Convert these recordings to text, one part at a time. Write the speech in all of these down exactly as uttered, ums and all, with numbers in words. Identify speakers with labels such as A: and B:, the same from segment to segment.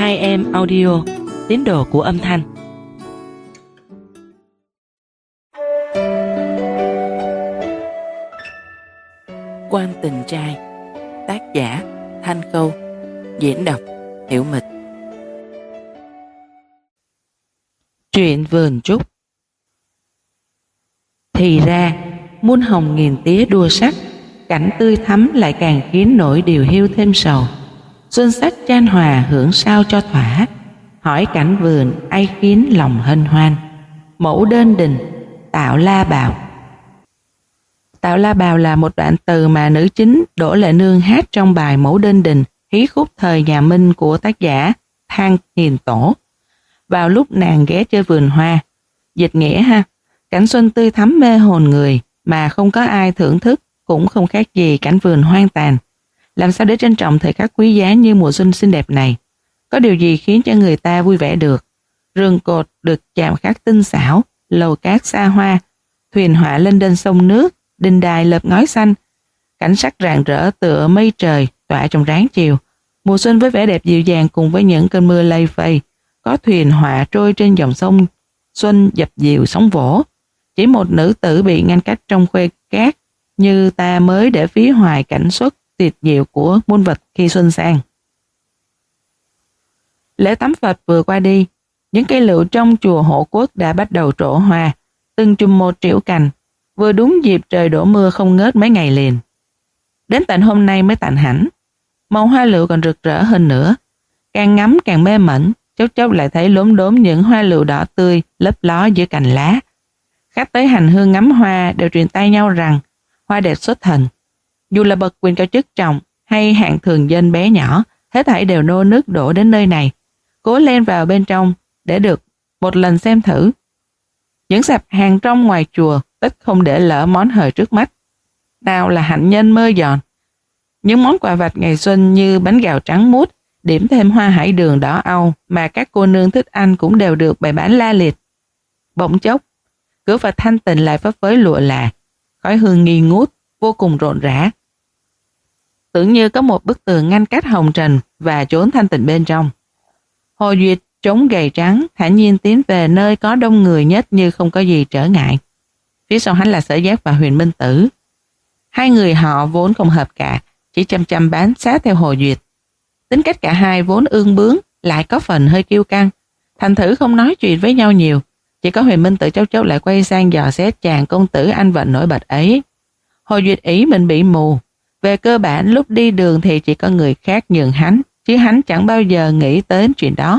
A: Hai em audio, tín đồ của âm thanh. Quan Tình Trai, tác giả Thanh Câu, diễn đọc Hiểu Mịch. Chuyện vườn trúc. Thì ra, muôn hồng nghìn tía đua sắc, cảnh tươi thắm lại càng khiến nỗi điều hiu thêm sầu. Xuân sắc chan hòa hưởng sao cho thỏa, hỏi cảnh vườn ai khiến lòng hân hoan. Mẫu đơn đình, Tạo La Bào. Tạo La Bào là một đoạn từ mà nữ chính Đỗ Lệ Nương hát trong bài Mẫu Đơn Đình, hí khúc thời nhà Minh của tác giả Thang Hiền Tổ. Vào lúc nàng ghé chơi vườn hoa, dịch nghĩa ha, cảnh xuân tươi thắm mê hồn người mà không có ai thưởng thức, cũng không khác gì cảnh vườn hoang tàn. Làm sao để trân trọng thời khắc quý giá như mùa xuân xinh đẹp này? Có điều gì khiến cho người ta vui vẻ được? Rừng cột được chạm khắc tinh xảo, lầu cát xa hoa, thuyền họa lên đên sông nước, đình đài lợp ngói xanh. Cảnh sắc rạng rỡ tựa mây trời tỏa trong ráng chiều. Mùa xuân với vẻ đẹp dịu dàng cùng với những cơn mưa lây phây, có thuyền họa trôi trên dòng sông xuân dập dìu sóng vỗ. Chỉ một nữ tử bị ngăn cách trong khuê cát, như ta mới để phí hoài cảnh xuất tuyệt diệu của muôn vật khi xuân sang. Lễ tắm Phật vừa qua đi, những cây lựu trong chùa Hộ Quốc đã bắt đầu trổ hoa, từng chùm một triệu cành, vừa đúng dịp trời đổ mưa không ngớt mấy ngày liền. Đến tận hôm nay mới tạnh hẳn, màu hoa lựu còn rực rỡ hơn nữa, càng ngắm càng mê mẩn, chốc chốc lại thấy lốm đốm những hoa lựu đỏ tươi lấp ló giữa cành lá. Khách tới hành hương ngắm hoa đều truyền tay nhau rằng hoa đẹp xuất thần. Dù là bậc quyền cao chức trọng hay hạng thường dân bé nhỏ, hết thảy đều nô nức đổ đến nơi này, cố len vào bên trong để được một lần xem thử. Những sạp hàng trong ngoài chùa tất không để lỡ món hời trước mắt. Nào là hạnh nhân mơ giòn, những món quà vặt ngày xuân như bánh gạo trắng muốt, điểm thêm hoa hải đường đỏ au mà các cô nương thích ăn cũng đều được bày bán la liệt. Bỗng chốc, cửa Phật thanh tịnh lại phấp phới lụa là, khói hương nghi ngút, vô cùng rộn rã. Tưởng như có một bức tường ngăn cách hồng trần và chốn thanh tịnh bên trong. Hồ Duyệt trống gầy trắng, thản nhiên tiến về nơi có đông người nhất như không có gì trở ngại. Phía sau hắn là Sở Giác và Huyền Minh Tử. Hai người họ vốn không hợp cả, chỉ chăm chăm bám sát theo Hồ Duyệt. Tính cách cả hai vốn ương bướng, lại có phần hơi kiêu căng, thành thử không nói chuyện với nhau nhiều. Chỉ có Huyền Minh Tử chốc chốc lại quay sang dò xét chàng công tử anh vận nổi bật ấy. Hồ Duyệt ý mình bị mù. Về cơ bản lúc đi đường thì chỉ có người khác nhường hắn, chứ hắn chẳng bao giờ nghĩ tới chuyện đó.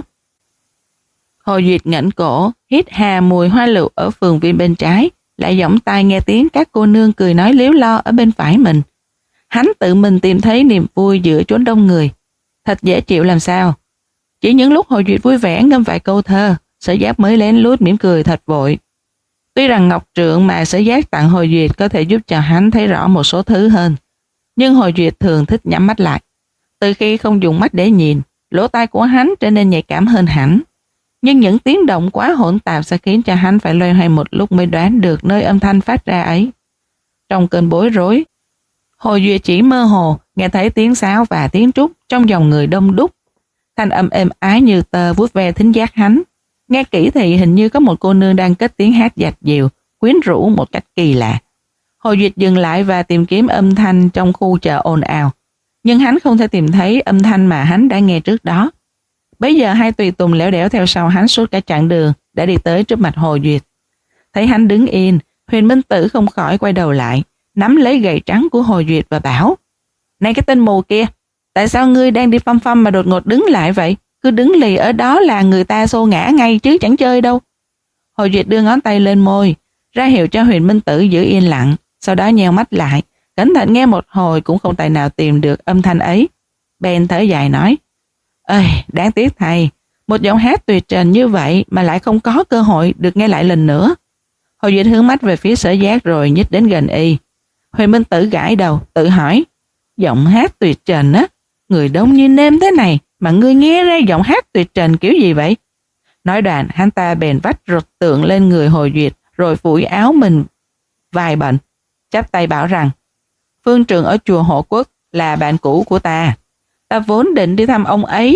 A: Hồ Duyệt ngẩng cổ, hít hà mùi hoa lựu ở phường viên bên trái, lại giỏng tai nghe tiếng các cô nương cười nói líu lo ở bên phải mình. Hắn tự mình tìm thấy niềm vui giữa chốn đông người. Thật dễ chịu làm sao. Chỉ những lúc Hồ Duyệt vui vẻ ngâm vài câu thơ, Sở Giác mới lén lút mỉm cười thật vội. Tuy rằng ngọc trượng mà Sở Giác tặng Hồ Duyệt có thể giúp cho hắn thấy rõ một số thứ hơn, nhưng Hồ Duyệt thường thích nhắm mắt lại. Từ khi không dùng mắt để nhìn, lỗ tai của hắn trở nên nhạy cảm hơn hẳn. Nhưng những tiếng động quá hỗn tạp sẽ khiến cho hắn phải loay hoay một lúc mới đoán được nơi âm thanh phát ra ấy. Trong cơn bối rối, Hồ Duyệt chỉ mơ hồ nghe thấy tiếng sáo và tiếng trúc trong dòng người đông đúc. Thanh âm êm ái như tơ vuốt ve thính giác hắn. Nghe kỹ thì hình như có một cô nương đang cất tiếng hát dạt dịu, quyến rũ một cách kỳ lạ. Hồ Duyệt dừng lại và tìm kiếm âm thanh trong khu chợ ồn ào, nhưng hắn không thể tìm thấy âm thanh mà hắn đã nghe trước đó. Bấy giờ hai tùy tùng lẻo đẻo theo sau hắn suốt cả chặng đường đã đi tới trước mặt Hồ Duyệt. Thấy hắn đứng yên, Huyền Minh Tử không khỏi quay đầu lại, nắm lấy gậy trắng của Hồ Duyệt và bảo: "Này cái tên mù kia, tại sao ngươi đang đi phăm phăm mà đột ngột đứng lại vậy? Cứ đứng lì ở đó là người ta xô ngã ngay chứ chẳng chơi đâu." Hồ Duyệt đưa ngón tay lên môi, ra hiệu cho Huyền Minh Tử giữ yên lặng, sau đó nheo mắt lại, cẩn thận nghe một hồi cũng không tài nào tìm được âm thanh ấy. Bèn thở dài nói: "Ơi, đáng tiếc thầy, một giọng hát tuyệt trần như vậy mà lại không có cơ hội được nghe lại lần nữa." Hồ Duyệt hướng mắt về phía Sở Giác rồi nhích đến gần y. Huyền Minh Tử gãi đầu, tự hỏi: "Giọng hát tuyệt trần á, người đông như nêm thế này mà ngươi nghe ra giọng hát tuyệt trần kiểu gì vậy?" Nói đoạn, hắn ta bèn vắt rụt tượng lên người Hồ Duyệt rồi phủi áo mình vài bận, chắp tay bảo rằng: "Phương Trượng ở chùa Hộ Quốc là bạn cũ của ta. Ta vốn định đi thăm ông ấy,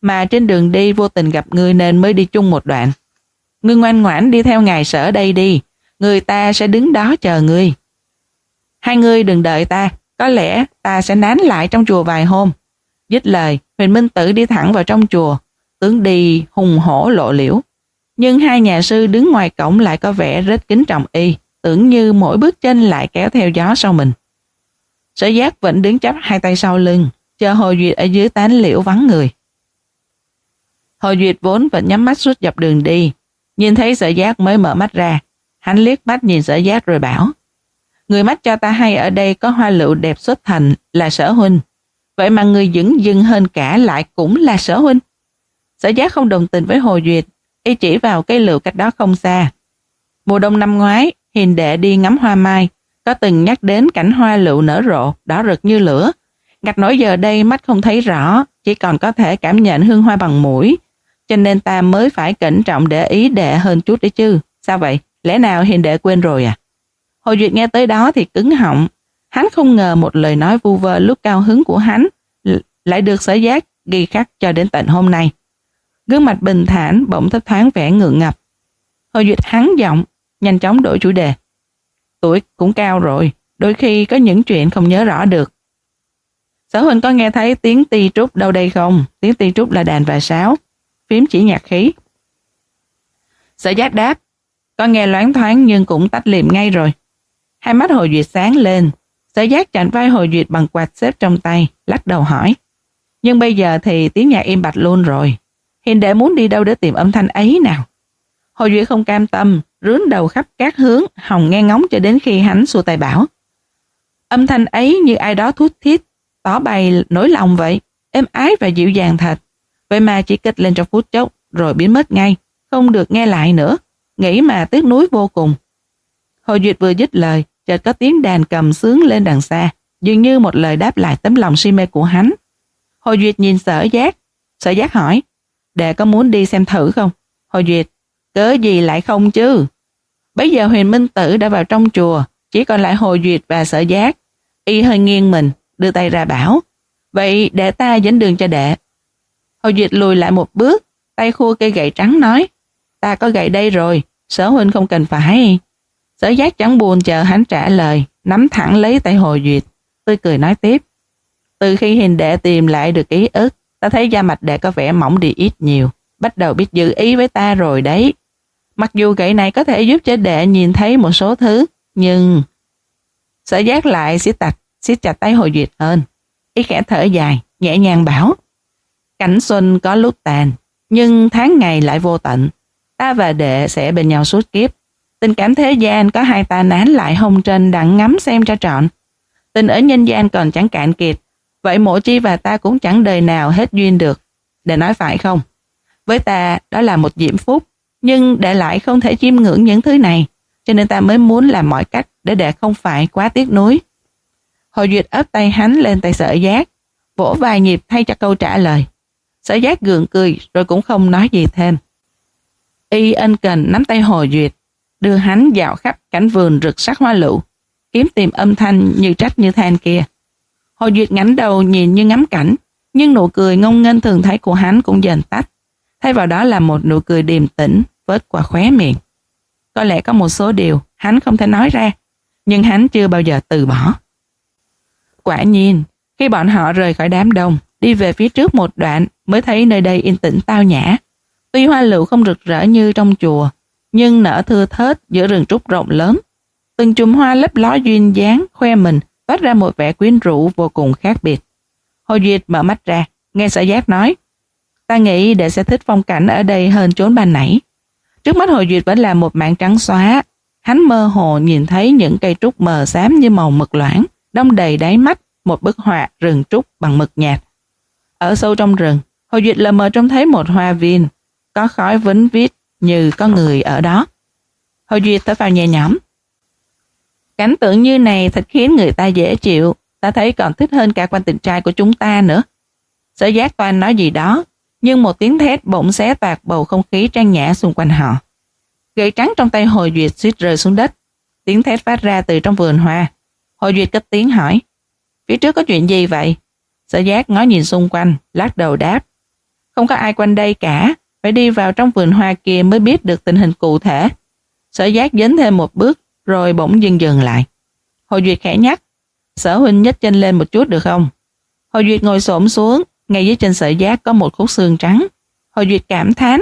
A: mà trên đường đi vô tình gặp ngươi nên mới đi chung một đoạn. Ngươi ngoan ngoãn đi theo ngài Sở đây đi, người ta sẽ đứng đó chờ ngươi. Hai ngươi đừng đợi ta, có lẽ ta sẽ nán lại trong chùa vài hôm. Dứt lời, Huyền Minh Tử đi thẳng vào trong chùa, tướng đi hùng hổ lộ liễu. Nhưng hai nhà sư đứng ngoài cổng lại có vẻ rất kính trọng y, tưởng như mỗi bước chân lại kéo theo gió sau mình. Sở Giác vẫn đứng chắp hai tay sau lưng, chờ Hồ Duyệt ở dưới tán liễu vắng người. Hồ Duyệt vốn vẫn nhắm mắt suốt dọc đường đi, nhìn thấy Sở Giác mới mở mắt ra. Hắn liếc mắt nhìn Sở Giác rồi bảo: người mắt cho ta hay ở đây có hoa lựu đẹp xuất thành là Sở huynh, vậy mà người dửng dưng hơn cả lại cũng là Sở huynh. Sở Giác không đồng tình với Hồ Duyệt, y chỉ vào cây lựu cách đó không xa. Mùa đông năm ngoái, Hiền đệ đi ngắm hoa mai, có từng nhắc đến cảnh hoa lựu nở rộ, đỏ rực như lửa. Ngặt nỗi giờ đây mắt không thấy rõ, chỉ còn có thể cảm nhận hương hoa bằng mũi, cho nên ta mới phải cẩn trọng để ý đệ hơn chút đấy chứ. Sao vậy? Lẽ nào Hiền đệ quên rồi à? Hồ Duyệt nghe tới đó thì cứng họng. Hắn không ngờ một lời nói vu vơ lúc cao hứng của hắn lại được Sở Giác ghi khắc cho đến tận hôm nay. Gương mặt bình thản bỗng thấp thoáng vẻ ngượng ngập. Hồ Duyệt hắn giọng, nhanh chóng đổi chủ đề. Tuổi cũng cao rồi, đôi khi có những chuyện không nhớ rõ được. Sở huynh có nghe thấy tiếng ti trúc đâu đây không? Tiếng ti trúc là đàn và sáo, phím chỉ nhạc khí. Sở Giác đáp, có nghe loáng thoáng nhưng cũng tắt liệm ngay rồi. Hai mắt Hồ Duyệt sáng lên. Sở Giác chạm vai Hồ Duyệt bằng quạt xếp trong tay, lắc đầu hỏi. Nhưng bây giờ thì tiếng nhạc im bặt luôn rồi. Hiền đệ muốn đi đâu để tìm âm thanh ấy nào? Hồ Duyệt không cam tâm, rướn đầu khắp các hướng, hòng nghe ngóng cho đến khi hắn xua tay bảo. Âm thanh ấy như ai đó thút thít, tỏ bày nỗi lòng vậy, êm ái và dịu dàng thật. Vậy mà chỉ kịch lên trong phút chốc, rồi biến mất ngay, không được nghe lại nữa. Nghĩ mà tiếc nuối vô cùng. Hồ Duyệt vừa dứt lời, chợt có tiếng đàn cầm sướng lên đằng xa, dường như một lời đáp lại tấm lòng si mê của hắn. Hồ Duyệt nhìn Sở Giác. Sở Giác hỏi, đệ có muốn đi xem thử không? Hồ Duyệt, cớ gì lại không chứ? Bây giờ Huyền Minh Tử đã vào trong chùa, chỉ còn lại Hồ Duyệt và Sở Giác. Y hơi nghiêng mình, đưa tay ra bảo, vậy để ta dẫn đường cho đệ. Hồ Duyệt lùi lại một bước, tay khua cây gậy trắng nói, ta có gậy đây rồi, Sở huynh không cần phải. Sở Giác chẳng buồn chờ hắn trả lời, nắm thẳng lấy tay Hồ Duyệt, tươi cười nói tiếp. Từ khi Hiền đệ tìm lại được ký ức, ta thấy da mặt đệ có vẻ mỏng đi ít nhiều, bắt đầu biết giữ ý với ta rồi đấy. Mặc dù gậy này có thể giúp cho đệ nhìn thấy một số thứ, nhưng... Sở Giác lại siết chặt, siết chặt tay Hồ Duyệt hơn. Y khẽ thở dài, nhẹ nhàng bảo, cảnh xuân có lúc tàn, nhưng tháng ngày lại vô tận. Ta và đệ sẽ bên nhau suốt kiếp. Tình cảm thế gian có hai ta nán lại hồng trần đặng ngắm xem cho trọn. Tình ở nhân gian còn chẳng cạn kiệt, vậy Mộ Chi và ta cũng chẳng đời nào hết duyên được. Đệ nói phải không? Với ta đó là một diễm phúc, nhưng đệ lại không thể chiêm ngưỡng những thứ này, cho nên ta mới muốn làm mọi cách để đệ không phải quá tiếc nuối. Hồ Duyệt ấp tay hắn lên tay Sở Giác, vỗ vài nhịp thay cho câu trả lời. Sở Giác gượng cười rồi cũng không nói gì thêm. Y ân cần nắm tay Hồ Duyệt, đưa hắn dạo khắp cảnh vườn rực sắc hoa lựu, kiếm tìm âm thanh như trách như than kia. Hồ Duyệt ngẩng đầu nhìn như ngắm cảnh, nhưng nụ cười ngông nghênh thường thấy của hắn cũng dần tắt. Thay vào đó là một nụ cười điềm tĩnh vớt qua khóe miệng. Có lẽ có một số điều hắn không thể nói ra, nhưng hắn chưa bao giờ từ bỏ. Quả nhiên, khi bọn họ rời khỏi đám đông, đi về phía trước một đoạn mới thấy nơi đây yên tĩnh tao nhã. Tuy hoa lựu không rực rỡ như trong chùa, nhưng nở thưa thớt giữa rừng trúc rộng lớn. Từng chùm hoa lấp ló duyên dáng khoe mình, toát ra một vẻ quyến rũ vô cùng khác biệt. Hồ Duyệt mở mắt ra, nghe Sở Giác nói, ta nghĩ đệ sẽ thích phong cảnh ở đây hơn chốn ban nãy. Trước mắt Hồ Duyệt vẫn là một mảng trắng xóa. Hắn mơ hồ nhìn thấy những cây trúc mờ xám như màu mực loãng, đong đầy đáy mắt một bức họa rừng trúc bằng mực nhạt. Ở sâu trong rừng, Hồ Duyệt lờ mờ trông thấy một hoa viên, có khói vính vít như có người ở đó. Hồ Duyệt thở phào nhẹ nhõm. Cảnh tượng như này thật khiến người ta dễ chịu, ta thấy còn thích hơn cả quan tình trai của chúng ta nữa. Sở Giác toan nói gì đó, nhưng một tiếng thét bỗng xé toạc bầu không khí trang nhã xung quanh họ. Gậy trắng trong tay Hồ Duyệt suýt rơi xuống đất. Tiếng thét phát ra từ trong vườn hoa. Hồ Duyệt cất tiếng hỏi, phía trước có chuyện gì vậy? Sở Giác ngó nhìn xung quanh, lắc đầu đáp, Không có ai quanh đây cả, phải đi vào trong vườn hoa kia mới biết được tình hình cụ thể. Sở Giác dấn thêm một bước, rồi bỗng dừng dừng lại. Hồ Duyệt khẽ nhắc, Sở huynh nhấc chân lên một chút được không? Hồ Duyệt ngồi xổm xuống, ngay dưới chân Sở Giác có một khúc xương trắng. Hồ Duyệt cảm thán,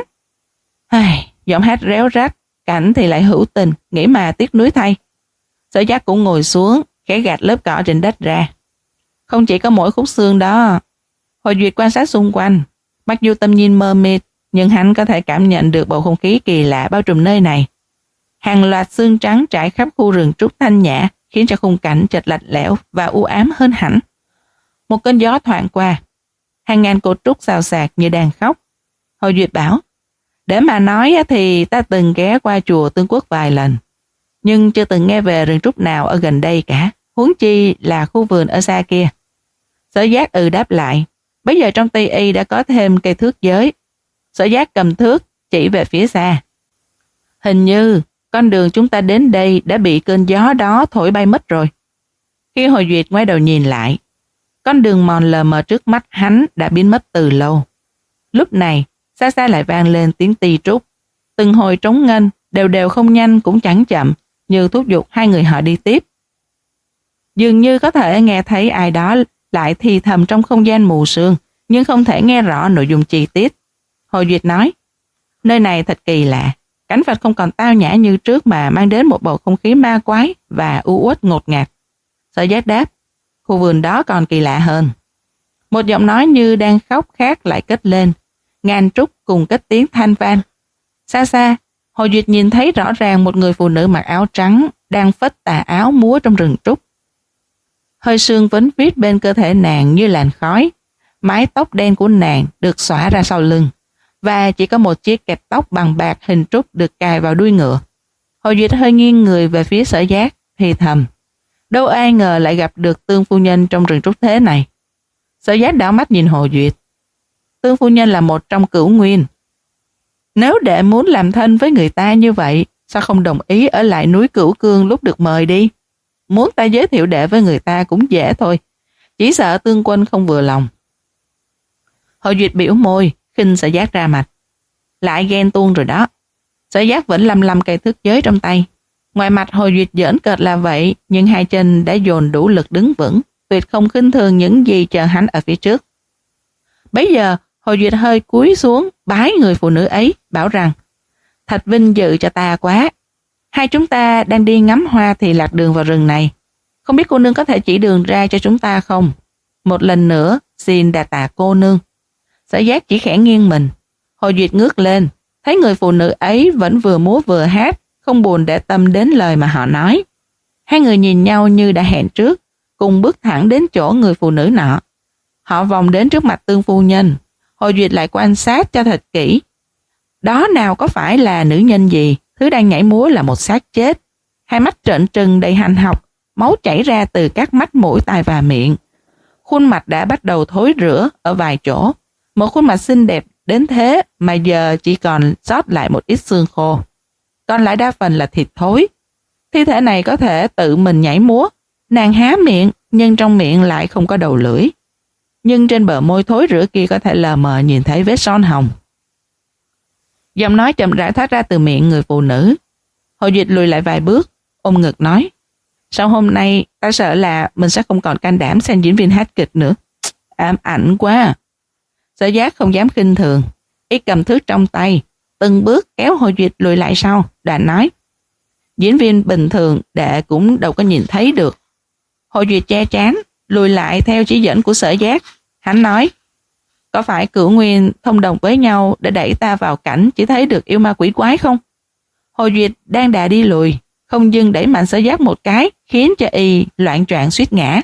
A: ai, giọng hát réo rắt, cảnh thì lại hữu tình, nghĩ mà tiếc nuối thay. Sở Giác cũng ngồi xuống, khẽ gạt lớp cỏ trên đất ra. Không chỉ có mỗi khúc xương đó. Hồ Duyệt quan sát xung quanh, mặc dù tầm nhìn mờ mịt, nhưng hắn có thể cảm nhận được bầu không khí kỳ lạ bao trùm nơi này. Hàng loạt xương trắng trải khắp khu rừng trúc thanh nhã, khiến cho khung cảnh chợt lạnh lẽo và u ám hơn hẳn. Một cơn gió thoảng qua, hàng ngàn cột trúc xào xạc như đang khóc. Hồ Duyệt bảo, để mà nói thì ta từng ghé qua chùa Tương Quốc vài lần, nhưng chưa từng nghe về rừng trúc nào ở gần đây cả, huống chi là khu vườn ở xa kia. Sở Giác ừ đáp lại, bây giờ trong Tây Y đã có thêm cây thước giới. Sở Giác cầm thước chỉ về phía xa. Hình như con đường chúng ta đến đây đã bị cơn gió đó thổi bay mất rồi. Khi Hồ Duyệt ngoái đầu nhìn lại, con đường mòn lờ mờ trước mắt hắn đã biến mất từ lâu. Lúc này, xa xa lại vang lên tiếng ti trúc. Từng hồi trống ngân, đều đều không nhanh cũng chẳng chậm, như thúc giục hai người họ đi tiếp. Dường như có thể nghe thấy ai đó lại thì thầm trong không gian mù sương, nhưng không thể nghe rõ nội dung chi tiết. Hồ Duyệt nói, nơi này thật kỳ lạ, cảnh vật không còn tao nhã như trước mà mang đến một bầu không khí ma quái và u uất ngột ngạt. Sở Giác đáp, khu vườn đó còn kỳ lạ hơn. Một giọng nói như đang khóc khát lại cất lên, ngàn trúc cùng cất tiếng than van. Xa xa, Hồ Duyệt nhìn thấy rõ ràng một người phụ nữ mặc áo trắng đang phất tà áo múa trong rừng trúc. Hơi sương vấn vít bên cơ thể nàng như làn khói, mái tóc đen của nàng được xõa ra sau lưng, và chỉ có một chiếc kẹp tóc bằng bạc hình trúc được cài vào đuôi ngựa. Hồ Duyệt hơi nghiêng người về phía Sở Giác, thì thầm, đâu ai ngờ lại gặp được Tương phu nhân trong rừng trúc thế này. Sở Giác đảo mắt nhìn Hồ Duyệt. Tương phu nhân là một trong cửu nguyên. Nếu đệ muốn làm thân với người ta như vậy, sao không đồng ý ở lại núi Cửu Cương lúc được mời đi? Muốn ta giới thiệu đệ với người ta cũng dễ thôi, chỉ sợ Tương quân không vừa lòng. Hồ Duyệt biểu môi, khinh Sở Giác ra mặt. Lại ghen tuông rồi đó. Sở Giác vẫn lăm lăm cây thước giới trong tay. Ngoài mặt Hồ Duyệt giỡn cợt là vậy, nhưng hai chân đã dồn đủ lực đứng vững, tuyệt không khinh thường những gì chờ hắn ở phía trước. Bấy giờ, Hồ Duyệt hơi cúi xuống, bái người phụ nữ ấy, bảo rằng, thật vinh dự cho ta quá. Hai chúng ta đang đi ngắm hoa thì lạc đường vào rừng này. Không biết cô nương có thể chỉ đường ra cho chúng ta không? Một lần nữa, xin đà tạ cô nương. Sở Giác chỉ khẽ nghiêng mình. Hồ Duyệt ngước lên, thấy người phụ nữ ấy vẫn vừa múa vừa hát, không buồn để tâm đến lời mà họ nói. Hai người nhìn nhau như đã hẹn trước, cùng bước thẳng đến chỗ người phụ nữ nọ. Họ vòng đến trước mặt Tương phu nhân. Hồ Duyệt lại quan sát cho thật kỹ. Đó nào có phải là nữ nhân gì, thứ đang nhảy múa là một xác chết. Hai mắt trợn trừng đầy hành học, máu chảy ra từ các mắt, mũi, tai và miệng. Khuôn mặt đã bắt đầu thối rữa ở vài chỗ. Một khuôn mặt xinh đẹp đến thế mà giờ chỉ còn sót lại một ít xương khô. Còn lại đa phần là thịt thối. Thi thể này có thể tự mình nhảy múa. Nàng há miệng, nhưng trong miệng lại không có đầu lưỡi. Nhưng trên bờ môi thối rữa kia có thể lờ mờ nhìn thấy vết son hồng. Giọng nói chậm rãi thoát ra từ miệng người phụ nữ. Hồ Duyệt lùi lại vài bước, ôm ngực nói, sau hôm nay ta sợ là mình sẽ không còn can đảm xem diễn viên hát kịch nữa. Ám ảnh quá. Sở Giác không dám khinh thường, y cầm thước trong tay, từng bước kéo Hồ Duyệt lùi lại sau, đoạn nói, diễn viên bình thường đệ cũng đâu có nhìn thấy được. Hồ Duyệt che trán, lùi lại theo chỉ dẫn của Sở Giác. Hắn nói, có phải Cửu Nguyên thông đồng với nhau để đẩy ta vào cảnh chỉ thấy được yêu ma quỷ quái không? Hồ Duyệt đang đà đi lùi, không dừng đẩy mạnh Sở Giác một cái, khiến cho y loạn choạng suýt ngã.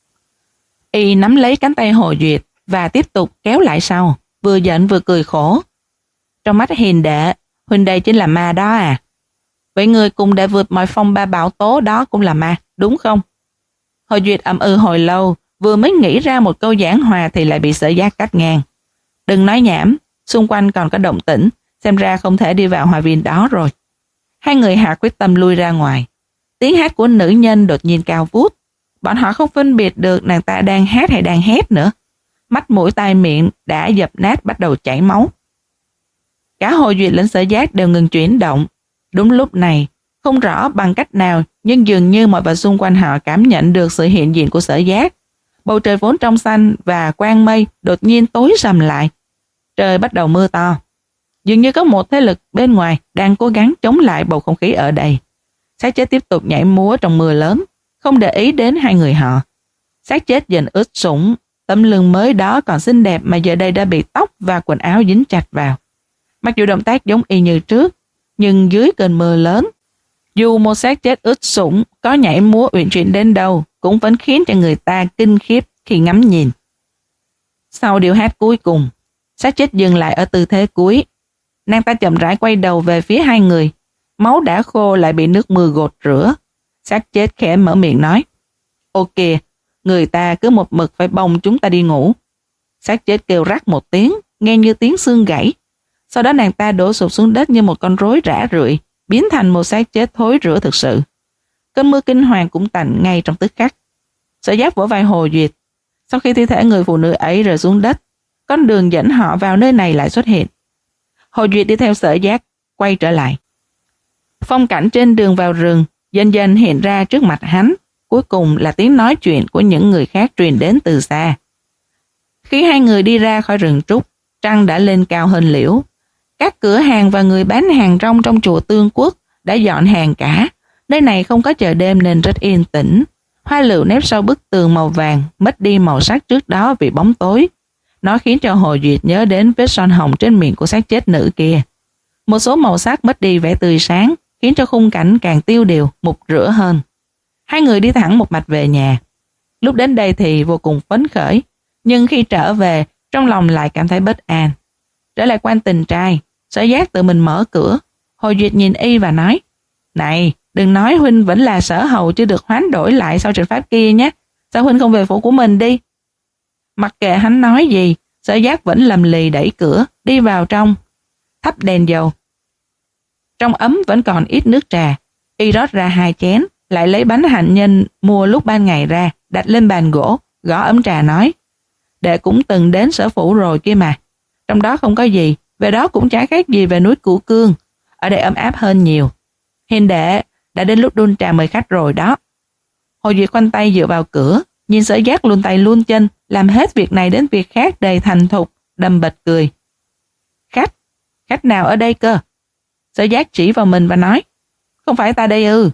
A: Y nắm lấy cánh tay Hồ Duyệt và tiếp tục kéo lại sau, vừa giận vừa cười khổ. Trong mắt hiền đệ, huynh đây chính là ma đó à? Vậy người cùng đệ vượt mọi phong ba bão tố đó cũng là ma, đúng không? Hồ Duyệt ậm ừ hồi lâu, vừa mới nghĩ ra một câu giảng hòa thì lại bị Sở Giác cắt ngang. Đừng nói nhảm, xung quanh còn có động tĩnh, xem ra không thể đi vào hòa viên đó rồi. Hai người hạ quyết tâm lui ra ngoài. Tiếng hát của nữ nhân đột nhiên cao vút. Bọn họ không phân biệt được nàng ta đang hát hay đang hét nữa. mắt mũi tai miệng đã dập nát bắt đầu chảy máu. Cả Hồ Duyệt lẫn Sở Giác đều ngừng chuyển động. Đúng lúc này, không rõ bằng cách nào nhưng dường như mọi vật xung quanh họ cảm nhận được sự hiện diện của Sở Giác. Bầu trời vốn trong xanh và quang mây đột nhiên tối sầm lại. Trời bắt đầu mưa to. Dường như có một thế lực bên ngoài đang cố gắng chống lại bầu không khí ở đây. Xác chết tiếp tục nhảy múa trong mưa lớn, không để ý đến hai người họ. Xác chết dần ướt sũng, tấm lưng mới đó còn xinh đẹp mà giờ đây đã bị tóc và quần áo dính chặt vào. Mặc dù động tác giống y như trước, nhưng dưới cơn mưa lớn, dù một xác chết ướt sũng có nhảy múa uyển chuyển đến đâu cũng vẫn khiến cho người ta kinh khiếp khi ngắm nhìn. Sau điệu hát cuối cùng, xác chết dừng lại ở tư thế cuối. Nàng ta chậm rãi quay đầu về phía hai người. Máu đã khô lại bị nước mưa gột rửa. Xác chết khẽ mở miệng nói: "Ô kìa, người ta cứ một mực phải bồng chúng ta đi ngủ." Xác chết kêu rắc một tiếng, nghe như tiếng xương gãy. Sau đó nàng ta đổ sụp xuống đất như một con rối rã rượi, biến thành một xác chết thối rữa thực sự. Cơn mưa kinh hoàng cũng tạnh ngay trong tức khắc. Sở Giác vỗ vai Hồ Duyệt. Sau khi thi thể người phụ nữ ấy rơi xuống đất, con đường dẫn họ vào nơi này lại xuất hiện. Hồ Duyệt đi theo Sở Giác, quay trở lại. Phong cảnh trên đường vào rừng dần dần hiện ra trước mặt hắn, cuối cùng là tiếng nói chuyện của những người khác truyền đến từ xa. Khi hai người đi ra khỏi rừng trúc, trăng đã lên cao hơn liễu. Các cửa hàng và người bán hàng rong trong chùa Tương Quốc đã dọn hàng cả. Nơi này không có chợ đêm nên rất yên tĩnh. Hoa lựu nép sau bức tường màu vàng mất đi màu sắc trước đó vì bóng tối. Nó khiến cho Hồ Duyệt nhớ đến vết son hồng trên miệng của xác chết nữ kia. Một số màu sắc mất đi vẻ tươi sáng, khiến cho khung cảnh càng tiêu điều, mục rửa hơn. Hai người đi thẳng một mạch về nhà. Lúc đến đây thì vô cùng phấn khởi, nhưng khi trở về, trong lòng lại cảm thấy bất an. Trở lại quan tình trai, Sở Giác tự mình mở cửa. Hồ Duyệt nhìn y và nói: "Này, đừng nói huynh vẫn là Sở hầu chưa được hoán đổi lại sau trận pháp kia nhé. Sao huynh không về phủ của mình đi?" Mặc kệ hắn nói gì, Sở Giác vẫn lầm lì đẩy cửa, đi vào trong, thắp đèn dầu. Trong ấm vẫn còn ít nước trà, y rót ra hai chén, lại lấy bánh hạnh nhân mua lúc ban ngày ra, đặt lên bàn gỗ, gõ ấm trà nói: "Đệ cũng từng đến sở phủ rồi kia mà. Trong đó không có gì, về đó cũng chả khác gì về núi Cửu Cương. Ở đây ấm áp hơn nhiều. Hiền đệ, đã đến lúc đun trà mời khách rồi đó." Hồ Duyệt khoanh tay dựa vào cửa, nhìn Sở Giác luôn tay luôn chân, làm hết việc này đến việc khác đầy thành thục, đầm bệt cười. "Khách? Khách nào ở đây cơ?" Sở Giác chỉ vào mình và nói: "Không phải ta đây ư?"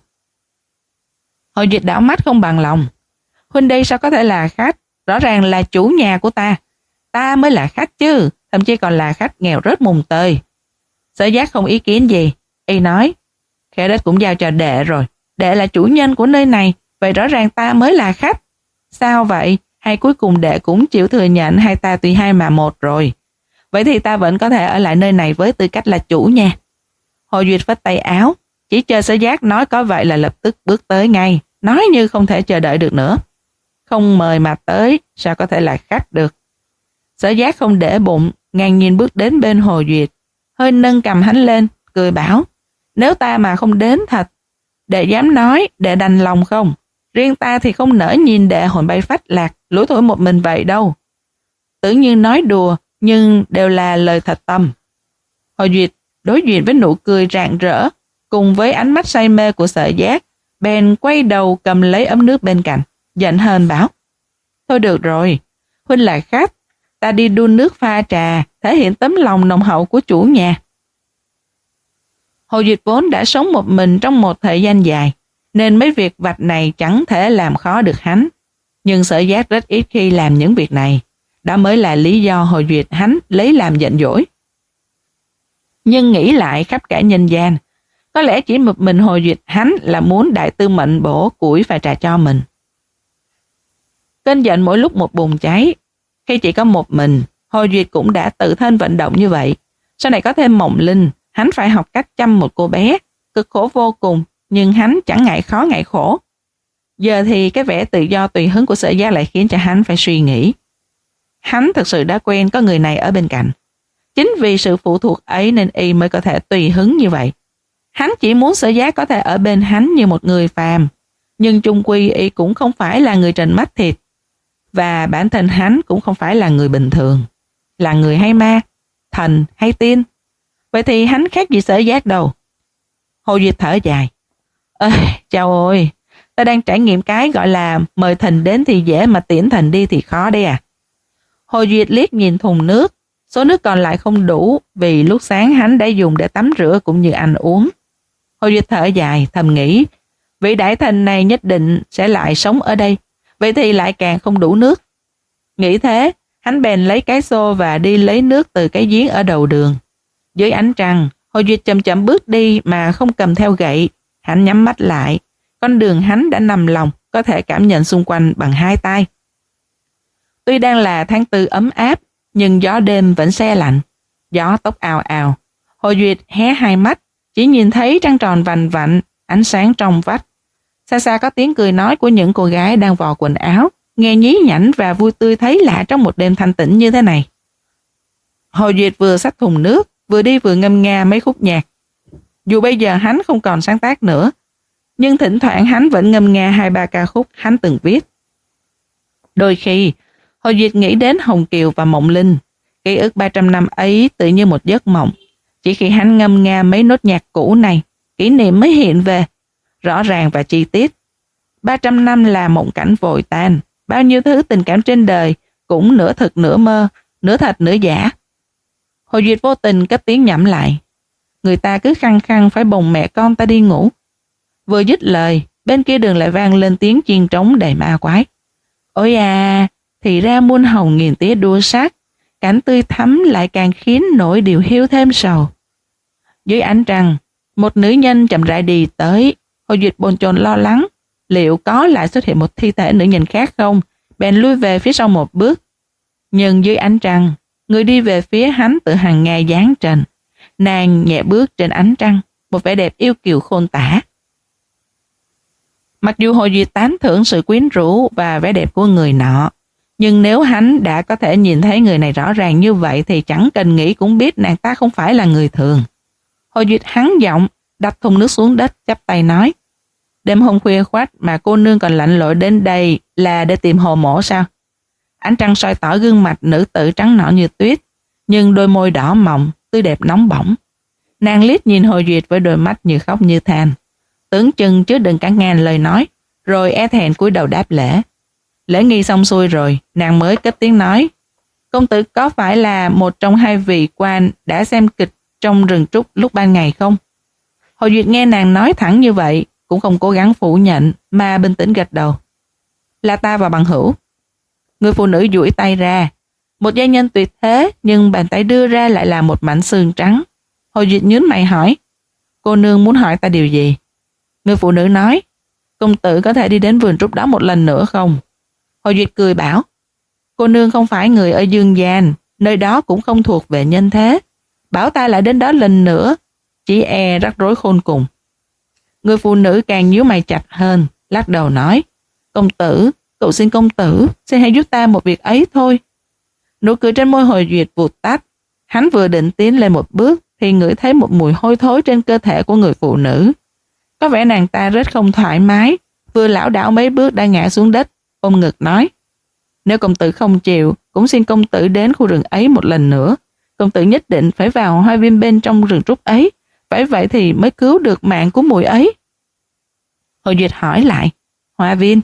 A: Hồ Duyệt đảo mắt không bằng lòng. "Huynh đây sao có thể là khách? Rõ ràng là chủ nhà của ta. Ta mới là khách chứ, thậm chí còn là khách nghèo rớt mùng tơi." Sở Giác không ý kiến gì, y nói: "Khe đất cũng giao cho đệ rồi, đệ là chủ nhân của nơi này, vậy rõ ràng ta mới là khách. Sao vậy? Hay cuối cùng đệ cũng chịu thừa nhận hai ta tuy hai mà một rồi? Vậy thì ta vẫn có thể ở lại nơi này với tư cách là chủ nha." Hồ Duyệt phất tay áo, chỉ chờ Sở Giác nói có vậy là lập tức bước tới ngay, nói như không thể chờ đợi được nữa. "Không mời mà tới, sao có thể là khách được?" Sở Giác không để bụng, ngang nhiên bước đến bên Hồ Duyệt, hơi nâng cầm hắn lên, cười bảo: "Nếu ta mà không đến thật, đệ dám nói đệ đành lòng không? Riêng ta thì không nỡ nhìn đệ hồn bay phách lạc, lủi thủi một mình vậy đâu." Tưởng như nói đùa, nhưng đều là lời thật tâm. Hồ Duyệt đối diện với nụ cười rạng rỡ, cùng với ánh mắt say mê của Sở Giác, bèn quay đầu cầm lấy ấm nước bên cạnh, giận hờn bảo: "Thôi được rồi, huynh là khách, ta đi đun nước pha trà, thể hiện tấm lòng nồng hậu của chủ nhà." Hồ Duyệt vốn đã sống một mình trong một thời gian dài, nên mấy việc vặt này chẳng thể làm khó được hắn. Nhưng Sở Giác rất ít khi làm những việc này, đó mới là lý do Hồ Duyệt hắn lấy làm giận dỗi. Nhưng nghĩ lại khắp cả nhân gian, có lẽ chỉ một mình Hồ Duyệt hắn là muốn đại tư mệnh bổ củi và trà cho mình. Cơn giận mỗi lúc một bùng cháy. Khi chỉ có một mình, Hồ Duyệt cũng đã tự thân vận động như vậy. Sau này có thêm Mộng Linh, hắn phải học cách chăm một cô bé, cực khổ vô cùng, nhưng hắn chẳng ngại khó ngại khổ. Giờ thì cái vẻ tự do tùy hứng của Sở Giác lại khiến cho hắn phải suy nghĩ. Hắn thực sự đã quen có người này ở bên cạnh. Chính vì sự phụ thuộc ấy nên y mới có thể tùy hứng như vậy. Hắn chỉ muốn Sở Giác có thể ở bên hắn như một người phàm, nhưng chung quy y cũng không phải là người trần mắt thịt. và bản thân hắn cũng không phải là người bình thường. Là người hay ma, thần hay tiên? Vậy thì hắn khác gì Sở Giác đâu. Hồ Duyệt thở dài. Ơi, chào ôi, ta đang trải nghiệm cái gọi là mời thần đến thì dễ mà tiễn thần đi thì khó đấy à. Hồ Duyệt liếc nhìn thùng nước, số nước còn lại không đủ vì lúc sáng hắn đã dùng để tắm rửa cũng như ăn uống. Hồ Duyệt thở dài, thầm nghĩ, vị đại thần này nhất định sẽ lại sống ở đây, vậy thì lại càng không đủ nước. Nghĩ thế, hắn bèn lấy cái xô và đi lấy nước từ cái giếng ở đầu đường. Dưới ánh trăng, Hồ Duyệt chậm chậm bước đi mà không cầm theo gậy. Hắn nhắm mắt lại, con đường hắn đã nằm lòng, có thể cảm nhận xung quanh bằng hai tay. Tuy đang là tháng tư ấm áp, nhưng gió đêm vẫn se lạnh. Gió tốc ào ào. Hồ Duyệt hé hai mắt, chỉ nhìn thấy trăng tròn vành vạnh, ánh sáng trong vắt. Xa xa có tiếng cười nói của những cô gái đang vò quần áo, nghe nhí nhảnh và vui tươi thấy lạ trong một đêm thanh tĩnh như thế này. Hồ Duyệt vừa xách thùng nước, vừa đi vừa ngâm nga mấy khúc nhạc. Dù bây giờ hắn không còn sáng tác nữa, nhưng thỉnh thoảng hắn vẫn ngâm nga hai ba ca khúc hắn từng viết. Đôi khi, Hồ Duyệt nghĩ đến Hồng Kiều và Mộng Linh. Ký ức ba trăm năm ấy tự như một giấc mộng. Chỉ khi hắn ngâm nga mấy nốt nhạc cũ này, kỷ niệm mới hiện về, rõ ràng và chi tiết. ba trăm năm là mộng cảnh vội tan, bao nhiêu thứ tình cảm trên đời cũng nửa thực nửa mơ, nửa thật nửa giả. Hồ Duyệt vô tình cất tiếng nhẩm lại. Người ta cứ khăng khăng phải bồng mẹ con ta đi ngủ. Vừa dứt lời, bên kia đường lại vang lên tiếng chiên trống đầy ma quái. Ôi à, thì ra muôn hồng nghìn tía đua sắc, cảnh tươi thắm lại càng khiến nỗi điều hiu thêm sầu. Dưới ánh trăng, một nữ nhân chậm rãi đi tới. Hồ Duyệt bồn chồn lo lắng, liệu có lại xuất hiện một thi thể nữ nhân khác không, bèn lui về phía sau một bước. Nhưng dưới ánh trăng, người đi về phía hắn tự hàng ngai dáng trần. Nàng nhẹ bước trên ánh trăng, một vẻ đẹp yêu kiều khôn tả. Mặc dù Hồ Duyệt tán thưởng sự quyến rũ và vẻ đẹp của người nọ, nhưng nếu hắn đã có thể nhìn thấy người này rõ ràng như vậy thì chẳng cần nghĩ cũng biết nàng ta không phải là người thường. Hồ Duyệt hắn giọng, đặt thùng nước xuống đất, chắp tay nói. Đêm hôm khuya khoắt mà cô nương còn lặn lội đến đây là để tìm hồ mổ sao? Ánh trăng soi tỏ gương mặt nữ tử trắng nõn như tuyết, nhưng đôi môi đỏ mọng, tươi đẹp nóng bỏng. Nàng liếc nhìn Hồ Duyệt với đôi mắt như khóc như than, tưởng chừng chứa đựng cả ngàn lời nói, rồi e thẹn cúi đầu đáp lễ. Lễ nghi xong xuôi rồi, nàng mới cất tiếng nói. Công tử có phải là một trong hai vị quan đã xem kịch trong rừng trúc lúc ban ngày không? Hồ Duyệt nghe nàng nói thẳng như vậy, cũng không cố gắng phủ nhận, mà bình tĩnh gật đầu. Là ta và bằng hữu. Người phụ nữ duỗi tay ra, một giai nhân tuyệt thế, nhưng bàn tay đưa ra lại là một mảnh xương trắng. Hồ Duyệt nhướng mày hỏi, cô nương muốn hỏi ta điều gì? Người phụ nữ nói, công tử có thể đi đến vườn trúc đó một lần nữa không? Hồ Duyệt cười bảo, cô nương không phải người ở dương gian, nơi đó cũng không thuộc về nhân thế. Bảo ta lại đến đó lần nữa, chỉ e rắc rối khôn cùng. Người phụ nữ càng nhíu mày chặt hơn, lắc đầu nói, công tử, cậu xin công tử, xin hãy giúp ta một việc ấy thôi. Nụ cười trên môi Hồ Duyệt vụt tắt. Hắn vừa định tiến lên một bước thì ngửi thấy một mùi hôi thối trên cơ thể của người phụ nữ. Có vẻ nàng ta rất không thoải mái, vừa lảo đảo mấy bước đã ngã xuống đất, ôm ngực nói, nếu công tử không chịu, cũng xin công tử đến khu rừng ấy một lần nữa. Công tử nhất định phải vào hoa viên bên trong rừng trúc ấy, phải vậy thì mới cứu được mạng của muội ấy. Hồ Duyệt hỏi lại, hoa viên?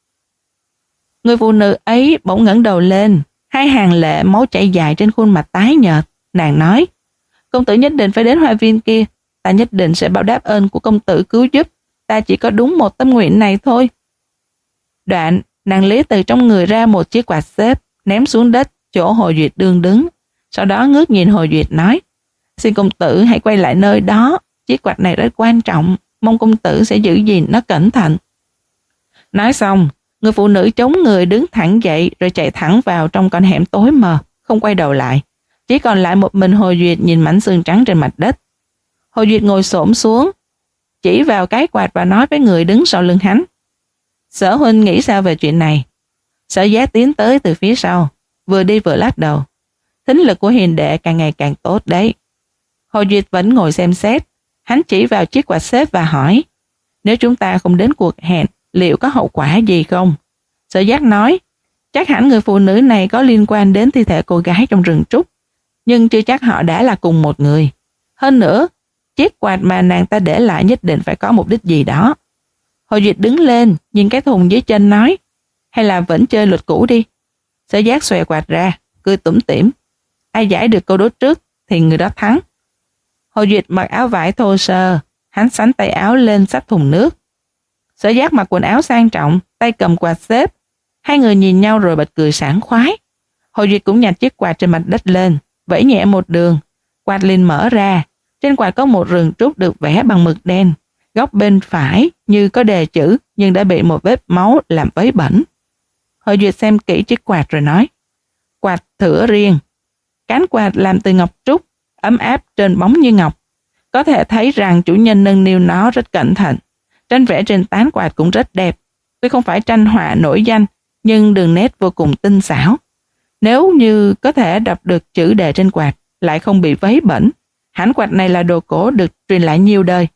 A: Người phụ nữ ấy bỗng ngẩng đầu lên, hai hàng lệ máu chảy dài trên khuôn mặt tái nhợt. Nàng nói, công tử nhất định phải đến hoa viên kia, ta nhất định sẽ báo đáp ơn của công tử cứu giúp, ta chỉ có đúng một tâm nguyện này thôi. Đoạn, nàng lấy từ trong người ra một chiếc quạt xếp, ném xuống đất chỗ Hồ Duyệt đương đứng, sau đó ngước nhìn Hồ Duyệt nói, xin công tử hãy quay lại nơi đó, chiếc quạt này rất quan trọng, mong công tử sẽ giữ gìn nó cẩn thận. Nói xong, người phụ nữ chống người đứng thẳng dậy rồi chạy thẳng vào trong con hẻm tối mờ, không quay đầu lại. Chỉ còn lại một mình Hồ Duyệt nhìn mảnh xương trắng trên mặt đất. Hồ Duyệt ngồi xổm xuống, chỉ vào cái quạt và nói với người đứng sau lưng hắn. Sở huynh nghĩ sao về chuyện này? Sở Giác tiến tới từ phía sau, vừa đi vừa lắc đầu. Thính lực của hiền đệ càng ngày càng tốt đấy. Hồ Duyệt vẫn ngồi xem xét, hắn chỉ vào chiếc quạt xếp và hỏi, nếu chúng ta không đến cuộc hẹn, liệu có hậu quả gì không? Sở Giác nói, Chắc hẳn người phụ nữ này có liên quan đến thi thể cô gái trong rừng trúc, nhưng chưa chắc họ đã là cùng một người. Hơn nữa, chiếc quạt mà nàng ta để lại nhất định phải có mục đích gì đó. Hồ Duyệt đứng lên, nhìn cái thùng dưới chân nói, hay là vẫn chơi luật cũ đi. Sở Giác xòe quạt ra, cười tủm tỉm. Ai giải được câu đố trước thì người đó thắng. Hồ Duyệt mặc áo vải thô sơ, hắn sánh tay áo lên xách thùng nước. Sở Giác mặc quần áo sang trọng, tay cầm quạt xếp. Hai người nhìn nhau rồi bật cười sảng khoái. Hồ Duyệt cũng nhặt chiếc quạt trên mặt đất lên, vẫy nhẹ một đường. Quạt liền mở ra. Trên quạt có một rừng trúc được vẽ bằng mực đen. Góc bên phải như có đề chữ nhưng đã bị một vết máu làm vấy bẩn. Hồ Duyệt xem kỹ chiếc quạt rồi nói, quạt thửa riêng. Cán quạt làm từ ngọc trúc, ấm áp trên bóng như ngọc. Có thể thấy rằng chủ nhân nâng niu nó rất cẩn thận. Tranh vẽ trên tán quạt cũng rất đẹp. Tuy không phải tranh họa nổi danh, nhưng đường nét vô cùng tinh xảo. Nếu như có thể đọc được chữ đề trên quạt, lại không bị vấy bẩn, hẳn quạt này là đồ cổ được truyền lại nhiều đời.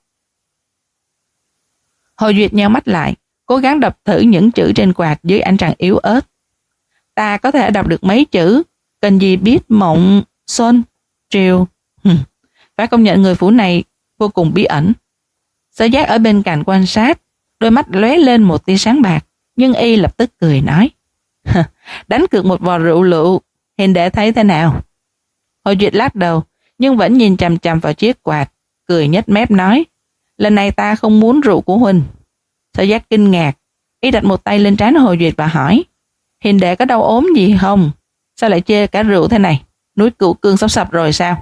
A: Hồ Duyệt nheo mắt lại, cố gắng đọc thử những chữ trên quạt dưới ánh trăng yếu ớt. Ta có thể đọc được mấy chữ, cần gì biết mộng, xuân, triều. Hừm, phải công nhận người phụ này vô cùng bí ẩn. Sở Giác ở bên cạnh quan sát, đôi mắt lóe lên một tia sáng bạc, nhưng y lập tức cười nói, đánh cược một vò rượu lựu, Hiền đệ thấy thế nào? Hồ Duyệt lắc đầu, nhưng vẫn nhìn chằm chằm vào chiếc quạt, cười nhếch mép nói, lần này ta không muốn rượu của huynh. Sở Giác kinh ngạc, y đặt một tay lên trán Hồ Duyệt và hỏi, Hiền đệ có đau ốm gì không? Sao lại chê cả rượu thế này? Núi Cửu Cương sắp sập rồi sao?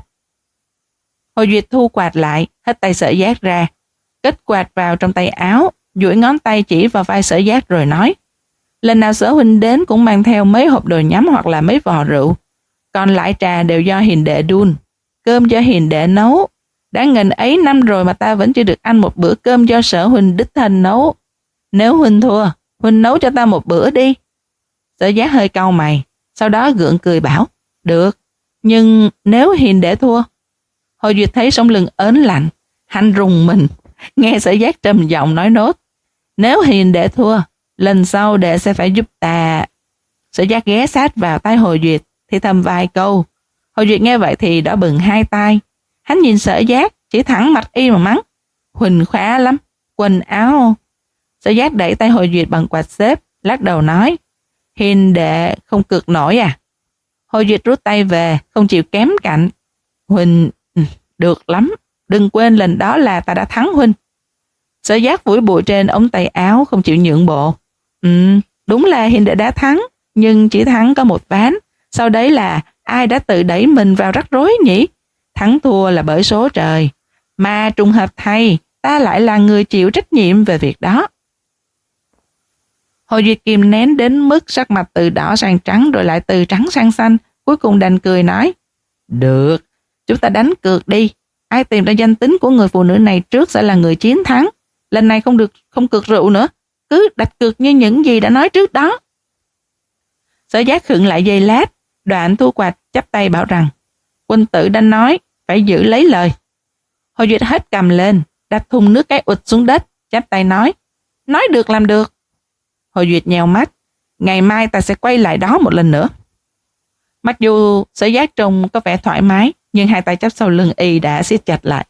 A: Hồ Duyệt thu quạt lại, hết tay Sở Giác ra, kết quạt vào trong tay áo, duỗi ngón tay chỉ vào vai Sở Giác rồi nói, lần nào Sở huynh đến cũng mang theo mấy hộp đồ nhắm hoặc là mấy vò rượu, còn lại trà đều do Hiền đệ đun, cơm do Hiền đệ nấu. Đã nghìn ấy năm rồi mà ta vẫn chưa được ăn một bữa cơm do Sở huynh đích thân nấu. Nếu huynh thua, huynh nấu cho ta một bữa đi. Sở Giác hơi cau mày, sau đó gượng cười bảo, được, nhưng nếu Hiền đệ thua. Hồ Duyệt thấy sống lưng ớn lạnh, hắn rùng mình, nghe Sở Giác trầm giọng nói nốt, nếu Hiền đệ thua, lần sau đệ sẽ phải giúp ta. Sở Giác ghé sát vào tai Hồ Duyệt thì thầm vài câu. Hồ Duyệt nghe vậy thì đỏ bừng hai tai. Hắn nhìn Sở Giác, chỉ thẳng mặt y mà mắng, Huỳnh khóa lắm, quần áo. Sở Giác đẩy tay Hồ Duyệt bằng quạt xếp, lắc đầu nói, Hiền đệ không cược nổi à? Hồ Duyệt rút tay về, không chịu kém cạnh. Huỳnh, được lắm, đừng quên lần đó là ta đã thắng huynh. Sở Giác phủi bụi trên ống tay áo, không chịu nhượng bộ. Ừ, đúng là Hiền đệ đã thắng, nhưng chỉ thắng có một ván. Sau đấy là ai đã tự đẩy mình vào rắc rối nhỉ? Thắng thua là bởi số trời, mà trùng hợp thay, ta lại là người chịu trách nhiệm về việc đó. Hồ Duyệt kìm nén đến mức sắc mặt từ đỏ sang trắng rồi lại từ trắng sang xanh, cuối cùng đành cười nói, được, chúng ta đánh cược đi, ai tìm ra danh tính của người phụ nữ này trước sẽ là người chiến thắng. Lần này không được không cược rượu nữa, cứ đặt cược như những gì đã nói trước đó. Sở Giác khựng lại giây lát, Đoạn thu quạt chắp tay bảo rằng, huynh tử đã nói, phải giữ lấy lời. Hồ Duyệt hết cầm lên, đặt thùng nước cái ụt xuống đất, chắp tay nói, nói được làm được. Hồ Duyệt nhèo mắt, ngày mai ta sẽ quay lại đó một lần nữa. Mặc dù Sở Giác trông có vẻ thoải mái, nhưng hai tay chắp sau lưng y đã siết chặt lại.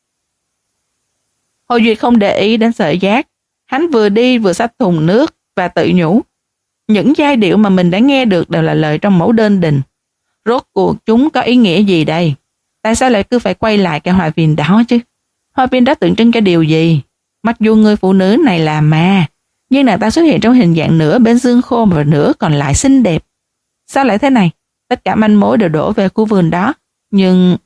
A: Hồ Duyệt không để ý đến Sở Giác, hắn vừa đi vừa xách thùng nước và tự nhủ, những giai điệu mà mình đã nghe được đều là lời trong mẫu đơn đình. Rốt cuộc chúng có ý nghĩa gì đây? Tại sao lại cứ phải quay lại cái hoa viên đó chứ? Hoa viên đó tượng trưng cho điều gì? Mặc dù người phụ nữ này là ma, nhưng nàng ta xuất hiện trong hình dạng nửa bên xương khô và nửa còn lại xinh đẹp. Sao lại thế này? Tất cả manh mối đều đổ về khu vườn đó. Nhưng...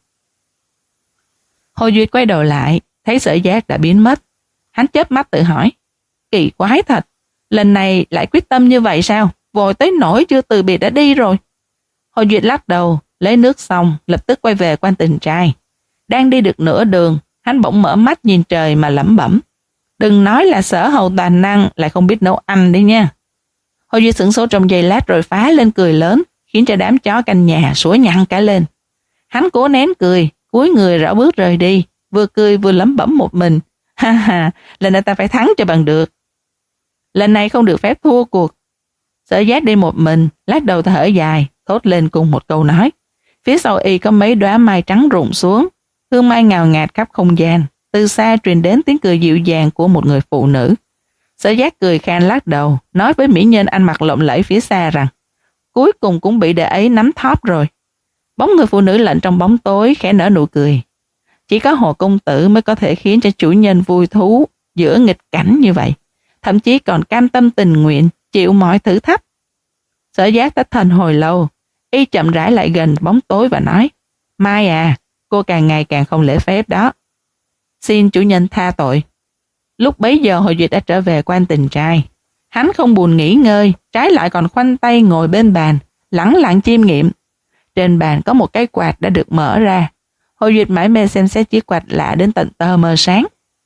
A: Hồ Duyệt quay đầu lại, thấy Sở Giác đã biến mất. Hắn chớp mắt tự hỏi, kỳ quái thật, lần này lại quyết tâm như vậy sao? Vội tới nỗi chưa từ biệt đã đi rồi. Hồ Duyệt lắc đầu, lấy nước xong, lập tức quay về quan tình trai. Đang đi được nửa đường, hắn bỗng mở mắt nhìn trời mà lẩm bẩm, đừng nói là Sở hầu toàn năng lại không biết nấu ăn đi nha. Hồ Duyệt sửng sốt trong giây lát rồi phá lên cười lớn, khiến cho đám chó canh nhà sủa nhặng cả lên. Hắn cố nén cười, cúi người rảo bước rời đi, vừa cười vừa lẩm bẩm một mình, ha ha, lần này ta phải thắng cho bằng được. Lần này không được phép thua cuộc. Sở Giác đi một mình, lắc đầu thở dài, thốt lên cùng một câu nói. Phía sau y có mấy đóa mai trắng rụng xuống, hương mai ngào ngạt khắp không gian. Từ xa truyền đến tiếng cười dịu dàng của một người phụ nữ. Sở Giác cười khan lắc đầu, nói với mỹ nhân ăn mặc lộng lẫy phía xa rằng cuối cùng cũng bị đệ ấy nắm thóp rồi. Bóng người phụ nữ lạnh trong bóng tối khẽ nở nụ cười. Chỉ có Hồ công tử mới có thể khiến cho chủ nhân vui thú giữa nghịch cảnh như vậy, thậm chí còn cam tâm tình nguyện chịu mọi thử thách. Sở Giác tách thần hồi lâu, y chậm rãi lại gần bóng tối và nói: Mai à, cô càng ngày càng không lễ phép đó. Xin chủ nhân tha tội. Lúc bấy giờ Hồ Duyệt đã trở về quan tình trai. Hắn không buồn nghỉ ngơi, trái lại còn khoanh tay ngồi bên bàn, lẳng lặng chiêm nghiệm. Trên bàn có một cái quạt đã được mở ra. Hồ Duyệt mải mê xem xét chiếc quạt lạ đến tận tơ mơ sáng.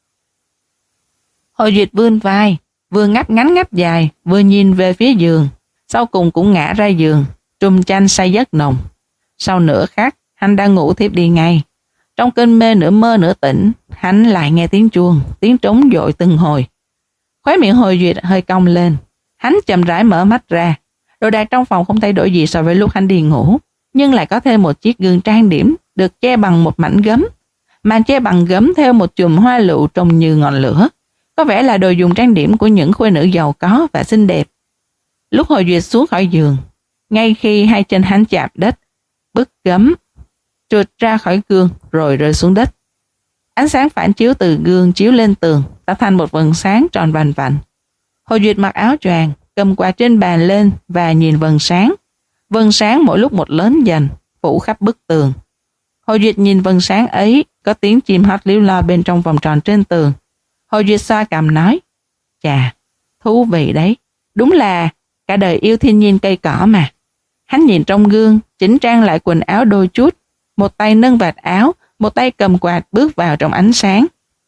A: Hồ Duyệt vươn vai, vừa ngáp ngắn ngáp dài, vừa nhìn về phía giường, sau cùng cũng ngã ra giường, trùm chăn say giấc nồng. Sau nửa khắc, hắn đã ngủ thiếp đi ngay. Trong cơn mê nửa mơ nửa tỉnh, hắn lại nghe tiếng chuông, tiếng trống dội từng hồi. Khóe miệng Hồ Duyệt hơi cong lên, hắn chậm rãi mở mắt ra. Đồ đạc trong phòng không thay đổi gì so với lúc hắn đi ngủ, nhưng lại có thêm một chiếc gương trang điểm được che bằng một mảnh gấm. Màn che bằng gấm theo một chùm hoa lựu trông như ngọn lửa, có vẻ là đồ dùng trang điểm của những khuê nữ giàu có và xinh đẹp. Lúc Hồ Duyệt xuống khỏi giường, ngay khi hai chân hắn chạm đất, bức gấm trượt ra khỏi gương rồi rơi xuống đất. Ánh sáng phản chiếu từ gương chiếu lên tường, tạo thành một vầng sáng tròn vành vạnh. Hồ Duyệt mặc áo choàng, cầm quạt trên bàn lên và nhìn vầng sáng. Vầng sáng mỗi lúc một lớn dần, phủ khắp bức tường. Hồ Duyệt nhìn vầng sáng ấy, có tiếng chim hót líu lo bên trong vòng tròn trên tường. Hồ Duyệt xoa cằm nói: Chà, thú vị đấy, đúng là cả đời yêu thiên nhiên cây cỏ mà. Hắn nhìn trong gương, chỉnh trang lại quần áo đôi chút, một tay nâng vạt áo, một tay cầm quạt bước vào trong ánh sáng.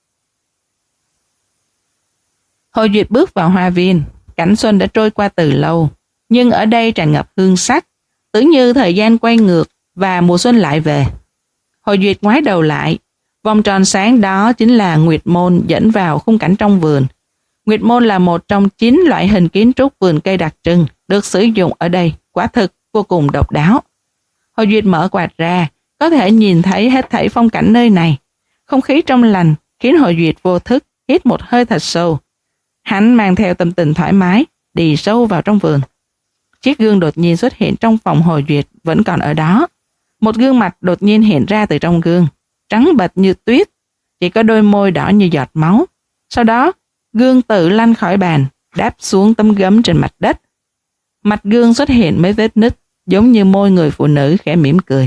A: Hồ Duyệt bước vào hoa viên, cảnh xuân đã trôi qua từ lâu, nhưng ở đây tràn ngập hương sắc, tưởng như thời gian quay ngược và mùa xuân lại về. Hồ Duyệt ngoái đầu lại, vòng tròn sáng đó chính là Nguyệt Môn dẫn vào khung cảnh trong vườn. Nguyệt Môn là một trong chín loại hình kiến trúc vườn cây đặc trưng được sử dụng ở đây, quả thực vô cùng độc đáo. Hồ Duyệt mở quạt ra, có thể nhìn thấy hết thảy phong cảnh nơi này. Không khí trong lành khiến Hồ Duyệt vô thức hít một hơi thật sâu. Hắn mang theo tâm tình thoải mái, đi sâu vào trong vườn. Chiếc gương đột nhiên xuất hiện trong phòng Hồ Duyệt vẫn còn ở đó. Một gương mặt đột nhiên hiện ra từ trong gương, trắng bệch như tuyết, chỉ có đôi môi đỏ như giọt máu. Sau đó, gương tự lăn khỏi bàn, đáp xuống tấm gấm trên mặt đất. Mặt gương xuất hiện mấy vết nứt, giống như môi người phụ nữ khẽ mỉm cười.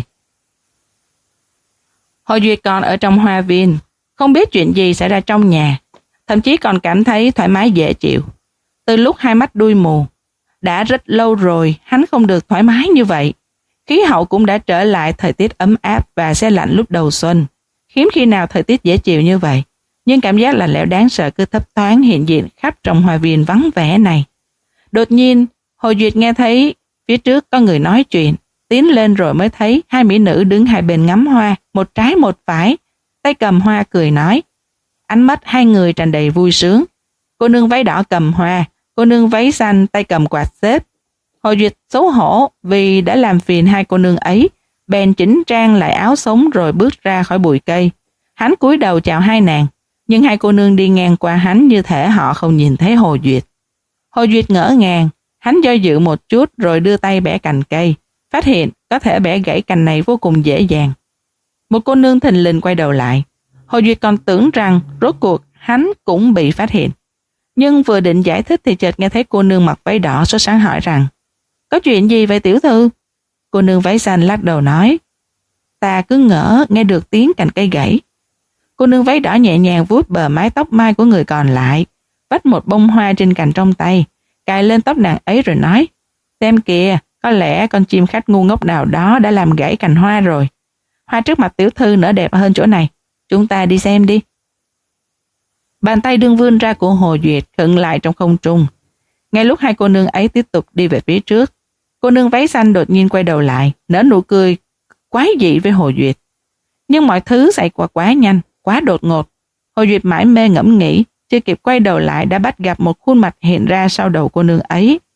A: Hồ Duyệt còn ở trong hoa viên, không biết chuyện gì xảy ra trong nhà, thậm chí còn cảm thấy thoải mái dễ chịu. Từ lúc hai mắt đuôi mù, đã rất lâu rồi hắn không được thoải mái như vậy. Khí hậu cũng đã trở lại thời tiết ấm áp và se lạnh lúc đầu xuân. Hiếm khi nào thời tiết dễ chịu như vậy, nhưng cảm giác lạnh lẽo đáng sợ cứ thấp thoáng hiện diện khắp trong hoa viên vắng vẻ này. Đột nhiên, Hồ Duyệt nghe thấy phía trước có người nói chuyện, tiến lên rồi mới thấy hai mỹ nữ đứng hai bên ngắm hoa, một trái một phải, tay cầm hoa cười nói. Ánh mắt hai người tràn đầy vui sướng. Cô nương váy đỏ cầm hoa, cô nương váy xanh tay cầm quạt xếp. Hồ Duyệt xấu hổ vì đã làm phiền hai cô nương ấy, bèn chỉnh trang lại áo sống rồi bước ra khỏi bụi cây. Hắn cúi đầu chào hai nàng, nhưng hai cô nương đi ngang qua hắn như thể họ không nhìn thấy Hồ Duyệt. Hồ Duyệt ngỡ ngàng, hắn do dự một chút rồi đưa tay bẻ cành cây, phát hiện có thể bẻ gãy cành này vô cùng dễ dàng. Một cô nương thình lình quay đầu lại. Hồ Duyệt còn tưởng rằng rốt cuộc hắn cũng bị phát hiện. Nhưng vừa định giải thích thì chợt nghe thấy cô nương mặc váy đỏ sốt sắng hỏi rằng: Có chuyện gì vậy tiểu thư? Cô nương váy xanh lắc đầu nói: Ta cứ ngỡ nghe được tiếng cành cây gãy. Cô nương váy đỏ nhẹ nhàng vuốt bờ mái tóc mai của người còn lại, vắt một bông hoa trên cành trong tay, cài lên tóc nàng ấy rồi nói: Xem kìa, có lẽ con chim khách ngu ngốc nào đó đã làm gãy cành hoa rồi. Hoa trước mặt tiểu thư nở đẹp hơn chỗ này, chúng ta đi xem đi. Bàn tay đương vươn ra của Hồ Duyệt khựng lại trong không trung. Ngay lúc hai cô nương ấy tiếp tục đi về phía trước, cô nương váy xanh đột nhiên quay đầu lại, nở nụ cười quái dị với Hồ Duyệt. Nhưng mọi thứ xảy qua quá nhanh, quá đột ngột. Hồ Duyệt mãi mê ngẫm nghĩ, chưa kịp quay đầu lại đã bắt gặp một khuôn mặt hiện ra sau đầu cô nương ấy.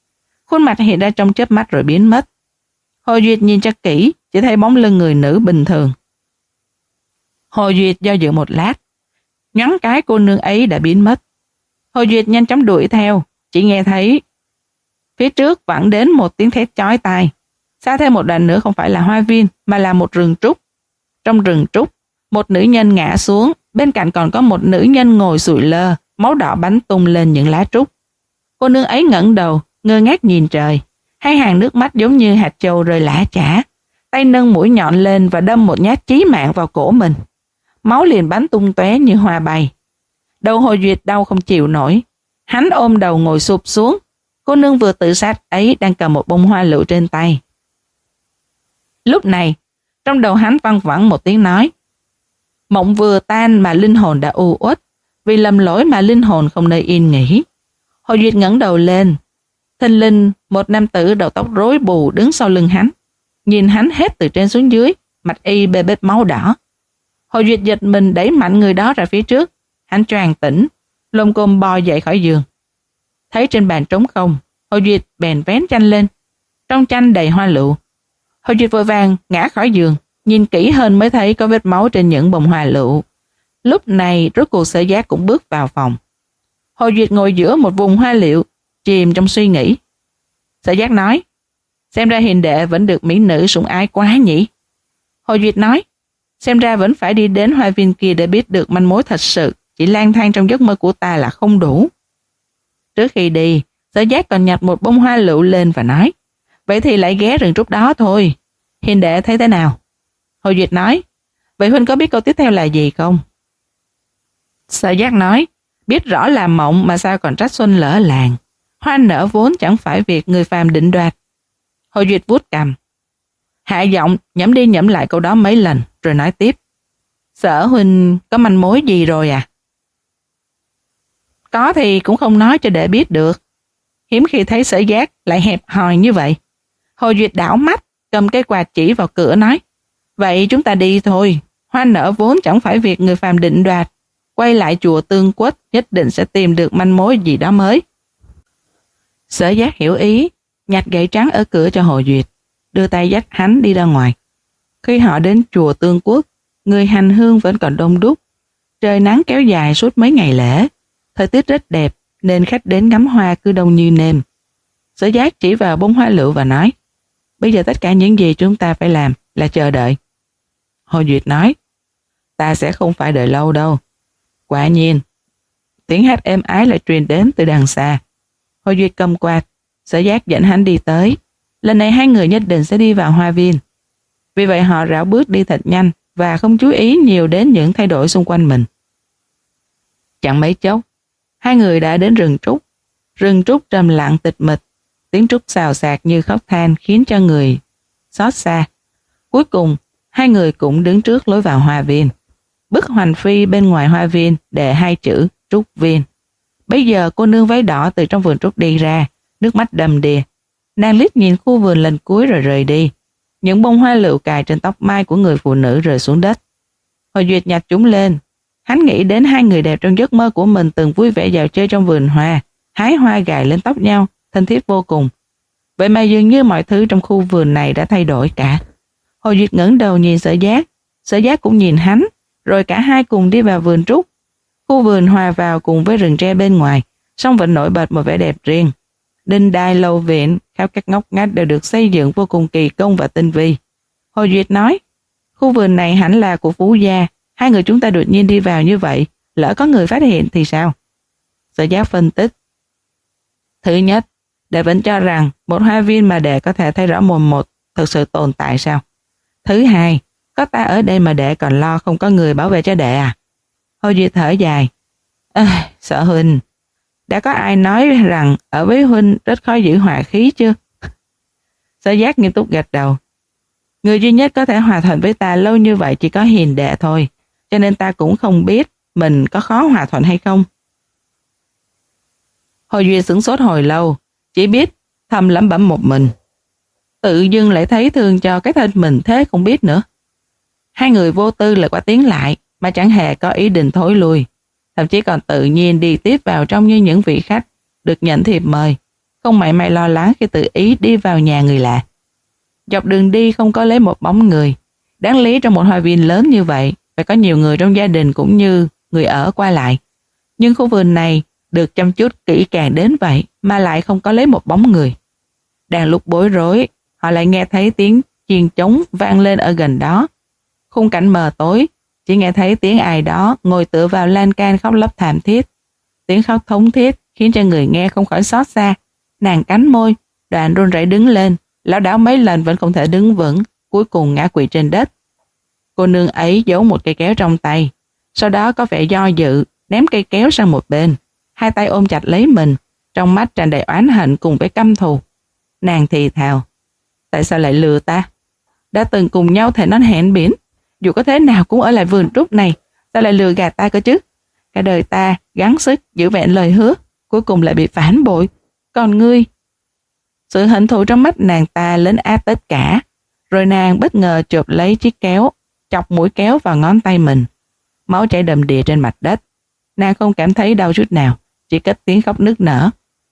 A: Khuôn mặt hiện ra trong chớp mắt rồi biến mất. Hồ Duyệt nhìn cho kỹ, chỉ thấy bóng lưng người nữ bình thường. Hồ Duyệt do dự một lát, nhoáng cái cô nương ấy đã biến mất. Hồ Duyệt nhanh chóng đuổi theo, chỉ nghe thấy phía trước vẳng đến một tiếng thét chói tai. Xa thêm một đoạn nữa không phải là hoa viên mà là một rừng trúc. Trong rừng trúc, một nữ nhân ngã xuống, bên cạnh còn có một nữ nhân ngồi sụi lơ, máu đỏ bắn tung lên những lá trúc. Cô nương ấy ngẩng đầu, ngơ ngác nhìn trời, hai hàng nước mắt giống như hạt châu rơi lã chã. Tay nâng mũi nhọn lên và đâm một nhát chí mạng vào cổ mình. Máu liền bắn tung tóe như hoa bay. Đầu Hồ Duyệt đau không chịu nổi, hắn ôm đầu ngồi sụp xuống. Cô nương vừa tự sát ấy đang cầm một bông hoa lựu trên tay. Lúc này, trong đầu hắn văng vẳng một tiếng nói: mộng vừa tan mà linh hồn đã u uất, vì lầm lỗi mà linh hồn không nơi yên nghỉ. Hồ Duyệt ngẩng đầu lên, thình lình một nam tử đầu tóc rối bù đứng sau lưng hắn, nhìn hắn hết từ trên xuống dưới, mặt y bê bết máu đỏ. Hồ Duyệt giật mình đẩy mạnh người đó ra phía trước, hắn choàng tỉnh, lồm cồm bò dậy khỏi giường. Thấy trên bàn trống không, Hồ Duyệt bèn vén chanh lên, trong chanh đầy hoa lựu. Hồ Duyệt vội vàng ngã khỏi giường, nhìn kỹ hơn mới thấy có vết máu trên những bông hoa lựu. Lúc này rốt cuộc Sở Giác cũng bước vào phòng. Hồ Duyệt ngồi giữa một vùng hoa liệu, chìm trong suy nghĩ. Sở Giác nói: xem ra hiền đệ vẫn được mỹ nữ sủng ái quá nhỉ. Hồ Duyệt nói: xem ra vẫn phải đi đến hoa viên kia để biết được manh mối thật sự, chỉ lang thang trong giấc mơ của ta là không đủ. Trước khi đi, Sở Giác còn nhặt một bông hoa lựu lên và nói: vậy thì lại ghé rừng trúc đó thôi. Hiền đệ thấy thế nào? Hồ Duyệt nói: vậy huynh có biết câu tiếp theo là gì không? Sở Giác nói: biết rõ là mộng mà sao còn trách xuân lỡ làng. Hoa nở vốn chẳng phải việc người phàm định đoạt. Hồ Duyệt vuốt cằm, hạ giọng nhẩm đi nhẩm lại câu đó mấy lần rồi nói tiếp: Sở huynh có manh mối gì rồi à? Có thì cũng không nói cho đệ biết được. Hiếm khi thấy Sở Giác lại hẹp hòi như vậy. Hồ Duyệt đảo mắt, cầm cái quạt chỉ vào cửa nói: vậy chúng ta đi thôi. Hoa nở vốn chẳng phải việc người phàm định đoạt. Quay lại chùa Tương Quất nhất định sẽ tìm được manh mối gì đó mới. Sở Giác hiểu ý, nhặt gậy trắng ở cửa cho Hồ Duyệt, đưa tay dắt hắn đi ra ngoài. Khi họ đến chùa Tương Quất, người hành hương vẫn còn đông đúc. Trời nắng kéo dài suốt mấy ngày lễ, thời tiết rất đẹp nên khách đến ngắm hoa cứ đông như nêm. Sở Giác chỉ vào bông hoa lựu và nói: bây giờ tất cả những gì chúng ta phải làm là chờ đợi. Hồ Duyệt nói: ta sẽ không phải đợi lâu đâu. Quả nhiên, tiếng hát êm ái lại truyền đến từ đằng xa. Hồ Duyệt cầm quạt, Sở Giác dẫn hắn đi tới. Lần này hai người nhất định sẽ đi vào hoa viên. Vì vậy họ rảo bước đi thật nhanh và không chú ý nhiều đến những thay đổi xung quanh mình. Chẳng mấy chốc, hai người đã đến rừng trúc. Rừng trúc trầm lặng tịch mịch, tiếng trúc xào xạc như khóc than khiến cho người xót xa. Cuối cùng, hai người cũng đứng trước lối vào hoa viên. Bức hoành phi bên ngoài hoa viên để hai chữ Trúc Viên. Bây giờ cô nương váy đỏ từ trong vườn trúc đi ra, nước mắt đầm đìa. Nàng liếc nhìn khu vườn lần cuối rồi rời đi. Những bông hoa lựu cài trên tóc mai của người phụ nữ rơi xuống đất. Hồ Duyệt nhặt chúng lên. Hắn nghĩ đến hai người đẹp trong giấc mơ của mình từng vui vẻ dạo chơi trong vườn hoa, hái hoa gài lên tóc nhau, thân thiết vô cùng. Vậy mà dường như mọi thứ trong khu vườn này đã thay đổi cả. Hồ Duyệt ngẩng đầu nhìn Sở Giác, Sở Giác cũng nhìn hắn, rồi cả hai cùng đi vào vườn trúc. Khu vườn hòa vào cùng với rừng tre bên ngoài, song vẫn nổi bật một vẻ đẹp riêng. Đinh đài lầu viện, khắp các ngóc ngách đều được xây dựng vô cùng kỳ công và tinh vi. Hồ Duyệt nói: khu vườn này hẳn là của Phú gia, hai người chúng ta đột nhiên đi vào như vậy, lỡ có người phát hiện thì sao? Sở Giác phân tích: thứ nhất, đệ vẫn cho rằng một hoa viên mà đệ có thể thấy rõ mồn một thực sự tồn tại sao? Thứ hai, có ta ở đây mà đệ còn lo không có người bảo vệ cho đệ à? Hồ Duyệt thở dài: à, Sở huynh, đã có ai nói rằng ở với huynh rất khó giữ hòa khí chưa? Sở Giác nghiêm túc gật đầu: người duy nhất có thể hòa thuận với ta lâu như vậy chỉ có hiền đệ thôi, cho nên ta cũng không biết mình có khó hòa thuận hay không. Hồ Duyệt sửng sốt hồi lâu, chỉ biết thầm lẩm bẩm một mình. Tự dưng lại thấy thương cho cái thân mình thế không biết nữa. Hai người vô tư lại qua tiếng lại mà chẳng hề có ý định thối lui, thậm chí còn tự nhiên đi tiếp vào trong như những vị khách được nhận thiệp mời. không mảy may lo lắng khi tự ý đi vào nhà người lạ. Dọc đường đi không có lấy một bóng người. Đáng lý trong một hoa viên lớn như vậy phải có nhiều người trong gia đình cũng như người ở qua lại. Nhưng khu vườn này được chăm chút kỹ càng đến vậy mà lại không có lấy một bóng người. Đang lúc bối rối, họ lại nghe thấy tiếng chiên trống vang lên ở gần đó. Khung cảnh mờ tối, chỉ nghe thấy tiếng ai đó ngồi tựa vào lan can khóc lóc thảm thiết. Tiếng khóc thống thiết khiến cho người nghe không khỏi xót xa. Nàng cắn môi, Đoạn run rẩy đứng lên, lảo đảo mấy lần vẫn không thể đứng vững, cuối cùng ngã quỵ trên đất. Cô nương ấy giấu một cây kéo trong tay, sau đó có vẻ do dự, ném cây kéo sang một bên, hai tay ôm chặt lấy mình, trong mắt tràn đầy oán hận cùng với căm thù. Nàng thì thào, tại sao lại lừa ta? Đã từng cùng nhau thề non hẹn biển, dù có thế nào cũng ở lại vườn trúc này, sao lại lừa gạt ta cơ chứ? Cả đời ta gắng sức giữ vẹn lời hứa, cuối cùng lại bị phản bội. Còn ngươi? Sự hận thù trong mắt nàng ta lớn át tất cả, rồi nàng bất ngờ chộp lấy chiếc kéo, chọc mũi kéo vào ngón tay mình. Máu chảy đầm đìa trên mặt đất. Nàng không cảm thấy đau chút nào, chỉ cất tiếng khóc nức nở.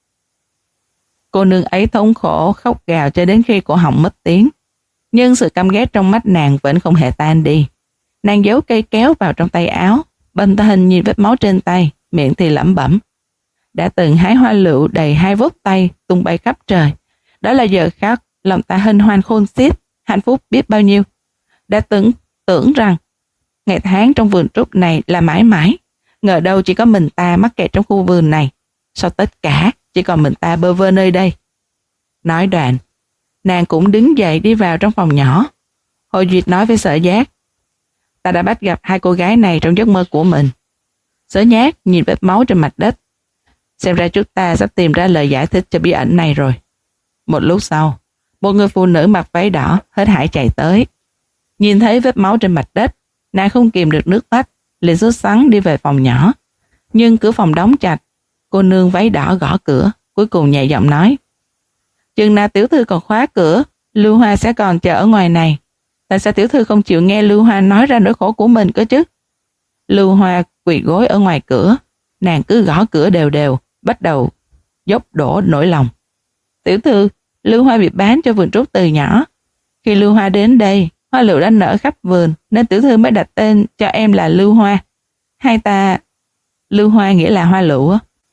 A: Cô nương ấy thống khổ khóc gào cho đến khi cổ họng mất tiếng. Nhưng sự căm ghét trong mắt nàng vẫn không hề tan đi. Nàng giấu cây kéo vào trong tay áo, bần hình nhìn vết máu trên tay, miệng thì lẩm bẩm. Đã từng hái hoa lựu đầy hai vốt tay tung bay khắp trời. Đó là giờ khắc lòng ta hân hoan khôn xiết, hạnh phúc biết bao nhiêu. Đã từng tưởng rằng ngày tháng trong vườn trúc này là mãi mãi. Ngờ đâu chỉ có mình ta mắc kẹt trong khu vườn này. Sau tất cả chỉ còn mình ta bơ vơ nơi đây. Nói đoạn, nàng cũng đứng dậy đi vào trong phòng nhỏ. Hồ Duyệt nói với Sở Giác, ta đã bắt gặp hai cô gái này trong giấc mơ của mình. Sở Nhát nhìn vết máu trên mặt đất. Xem ra chúng ta sắp tìm ra lời giải thích cho bí ẩn này rồi. Một lúc sau, một người phụ nữ mặc váy đỏ hớt hải chạy tới. Nhìn thấy vết máu trên mặt đất, nàng không kìm được nước mắt, liền sốt sắng đi về phòng nhỏ. Nhưng cửa phòng đóng chặt, cô nương váy đỏ gõ cửa, cuối cùng nhẹ giọng nói, chừng nào tiểu thư còn khóa cửa, Lưu Hoa sẽ còn chờ ở ngoài này. Tại sao tiểu thư không chịu nghe Lưu Hoa nói ra nỗi khổ của mình cơ chứ? Lưu Hoa quỳ gối ở ngoài cửa, nàng cứ gõ cửa đều đều, bắt đầu dốc đổ nỗi lòng. Tiểu thư, Lưu Hoa bị bán cho vườn trúc từ nhỏ. Khi Lưu Hoa đến đây, hoa lựu đã nở khắp vườn, nên tiểu thư mới đặt tên cho em là Lưu Hoa. Hai ta, Lưu Hoa nghĩa là hoa lựu.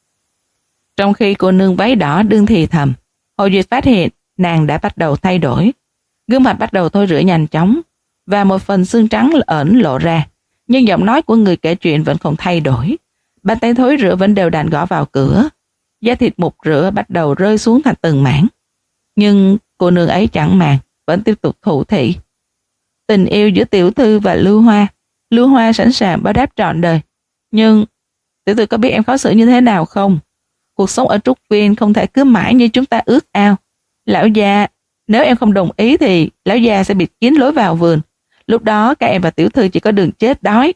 A: Trong khi cô nương váy đỏ đương thì thầm, Hồ Duyệt phát hiện nàng đã bắt đầu thay đổi. Gương mặt bắt đầu thối rữa nhanh chóng, và một phần xương trắng ẩn lộ ra, nhưng giọng nói của người kể chuyện vẫn không thay đổi. Bàn tay thối rữa vẫn đều đặn gõ vào cửa. Da thịt mục rửa bắt đầu rơi xuống thành từng mảng. Nhưng cô nương ấy chẳng màng, vẫn tiếp tục thủ thị. Tình yêu giữa tiểu thư và Lưu Hoa, Lưu Hoa sẵn sàng báo đáp trọn đời. Nhưng tiểu thư có biết em khó xử như thế nào không? Cuộc sống ở Trúc Viên không thể cứ mãi như chúng ta ước ao. Lão gia, nếu em không đồng ý thì lão gia sẽ bịt kín lối vào vườn. Lúc đó các em và tiểu thư chỉ có đường chết đói.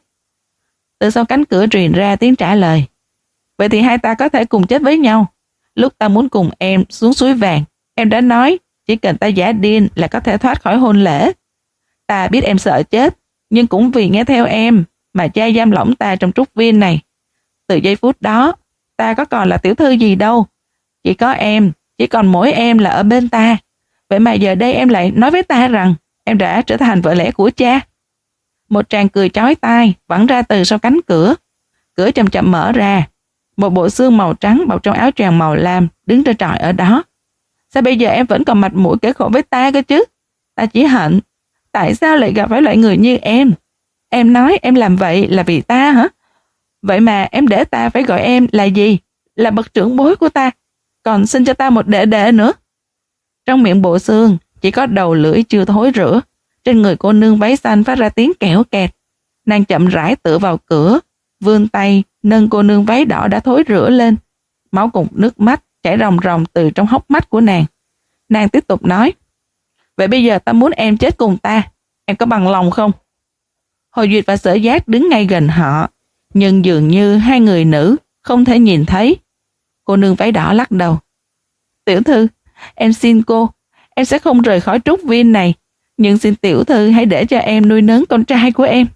A: Từ sau cánh cửa truyền ra tiếng trả lời. Vậy thì hai ta có thể cùng chết với nhau. Lúc ta muốn cùng em xuống suối vàng, em đã nói chỉ cần ta giả điên là có thể thoát khỏi hôn lễ. Ta biết em sợ chết, nhưng cũng vì nghe theo em mà cha giam lỏng ta trong Trúc Viên này. Từ giây phút đó, ta có còn là tiểu thư gì đâu. Chỉ có em, chỉ còn mỗi em là ở bên ta. Vậy mà giờ đây em lại nói với ta rằng em đã trở thành vợ lẽ của cha. Một tràng cười chói tai vẳng ra từ sau cánh cửa. Cửa chậm chậm mở ra. Một bộ xương màu trắng bọc trong áo choàng màu lam đứng trơ trọi ở đó. Sao bây giờ em vẫn còn mặt mũi kể khổ với ta cơ chứ? Ta chỉ hận, tại sao lại gặp phải loại người như em? Em nói em làm vậy là vì ta hả? Vậy mà em để ta phải gọi em là gì? Là bậc trưởng bối của ta, còn xin cho ta một đệ đệ nữa. Trong miệng bộ xương chỉ có đầu lưỡi chưa thối rữa. Trên người cô nương váy xanh phát ra tiếng kẽo kẹt. Nàng chậm rãi tựa vào cửa, vươn tay nâng cô nương váy đỏ đã thối rữa lên. Máu cùng nước mắt chảy ròng ròng từ trong hốc mắt của nàng. Nàng tiếp tục nói, vậy bây giờ ta muốn em chết cùng ta, em có bằng lòng không? Hồ Duyệt và Sở Giác đứng ngay gần họ, nhưng dường như hai người nữ không thể nhìn thấy. Cô nương váy đỏ lắc đầu. Tiểu thư, em xin cô, em sẽ không rời khỏi Trúc Viên này, nhưng xin tiểu thư hãy để cho em nuôi nấng con trai của em.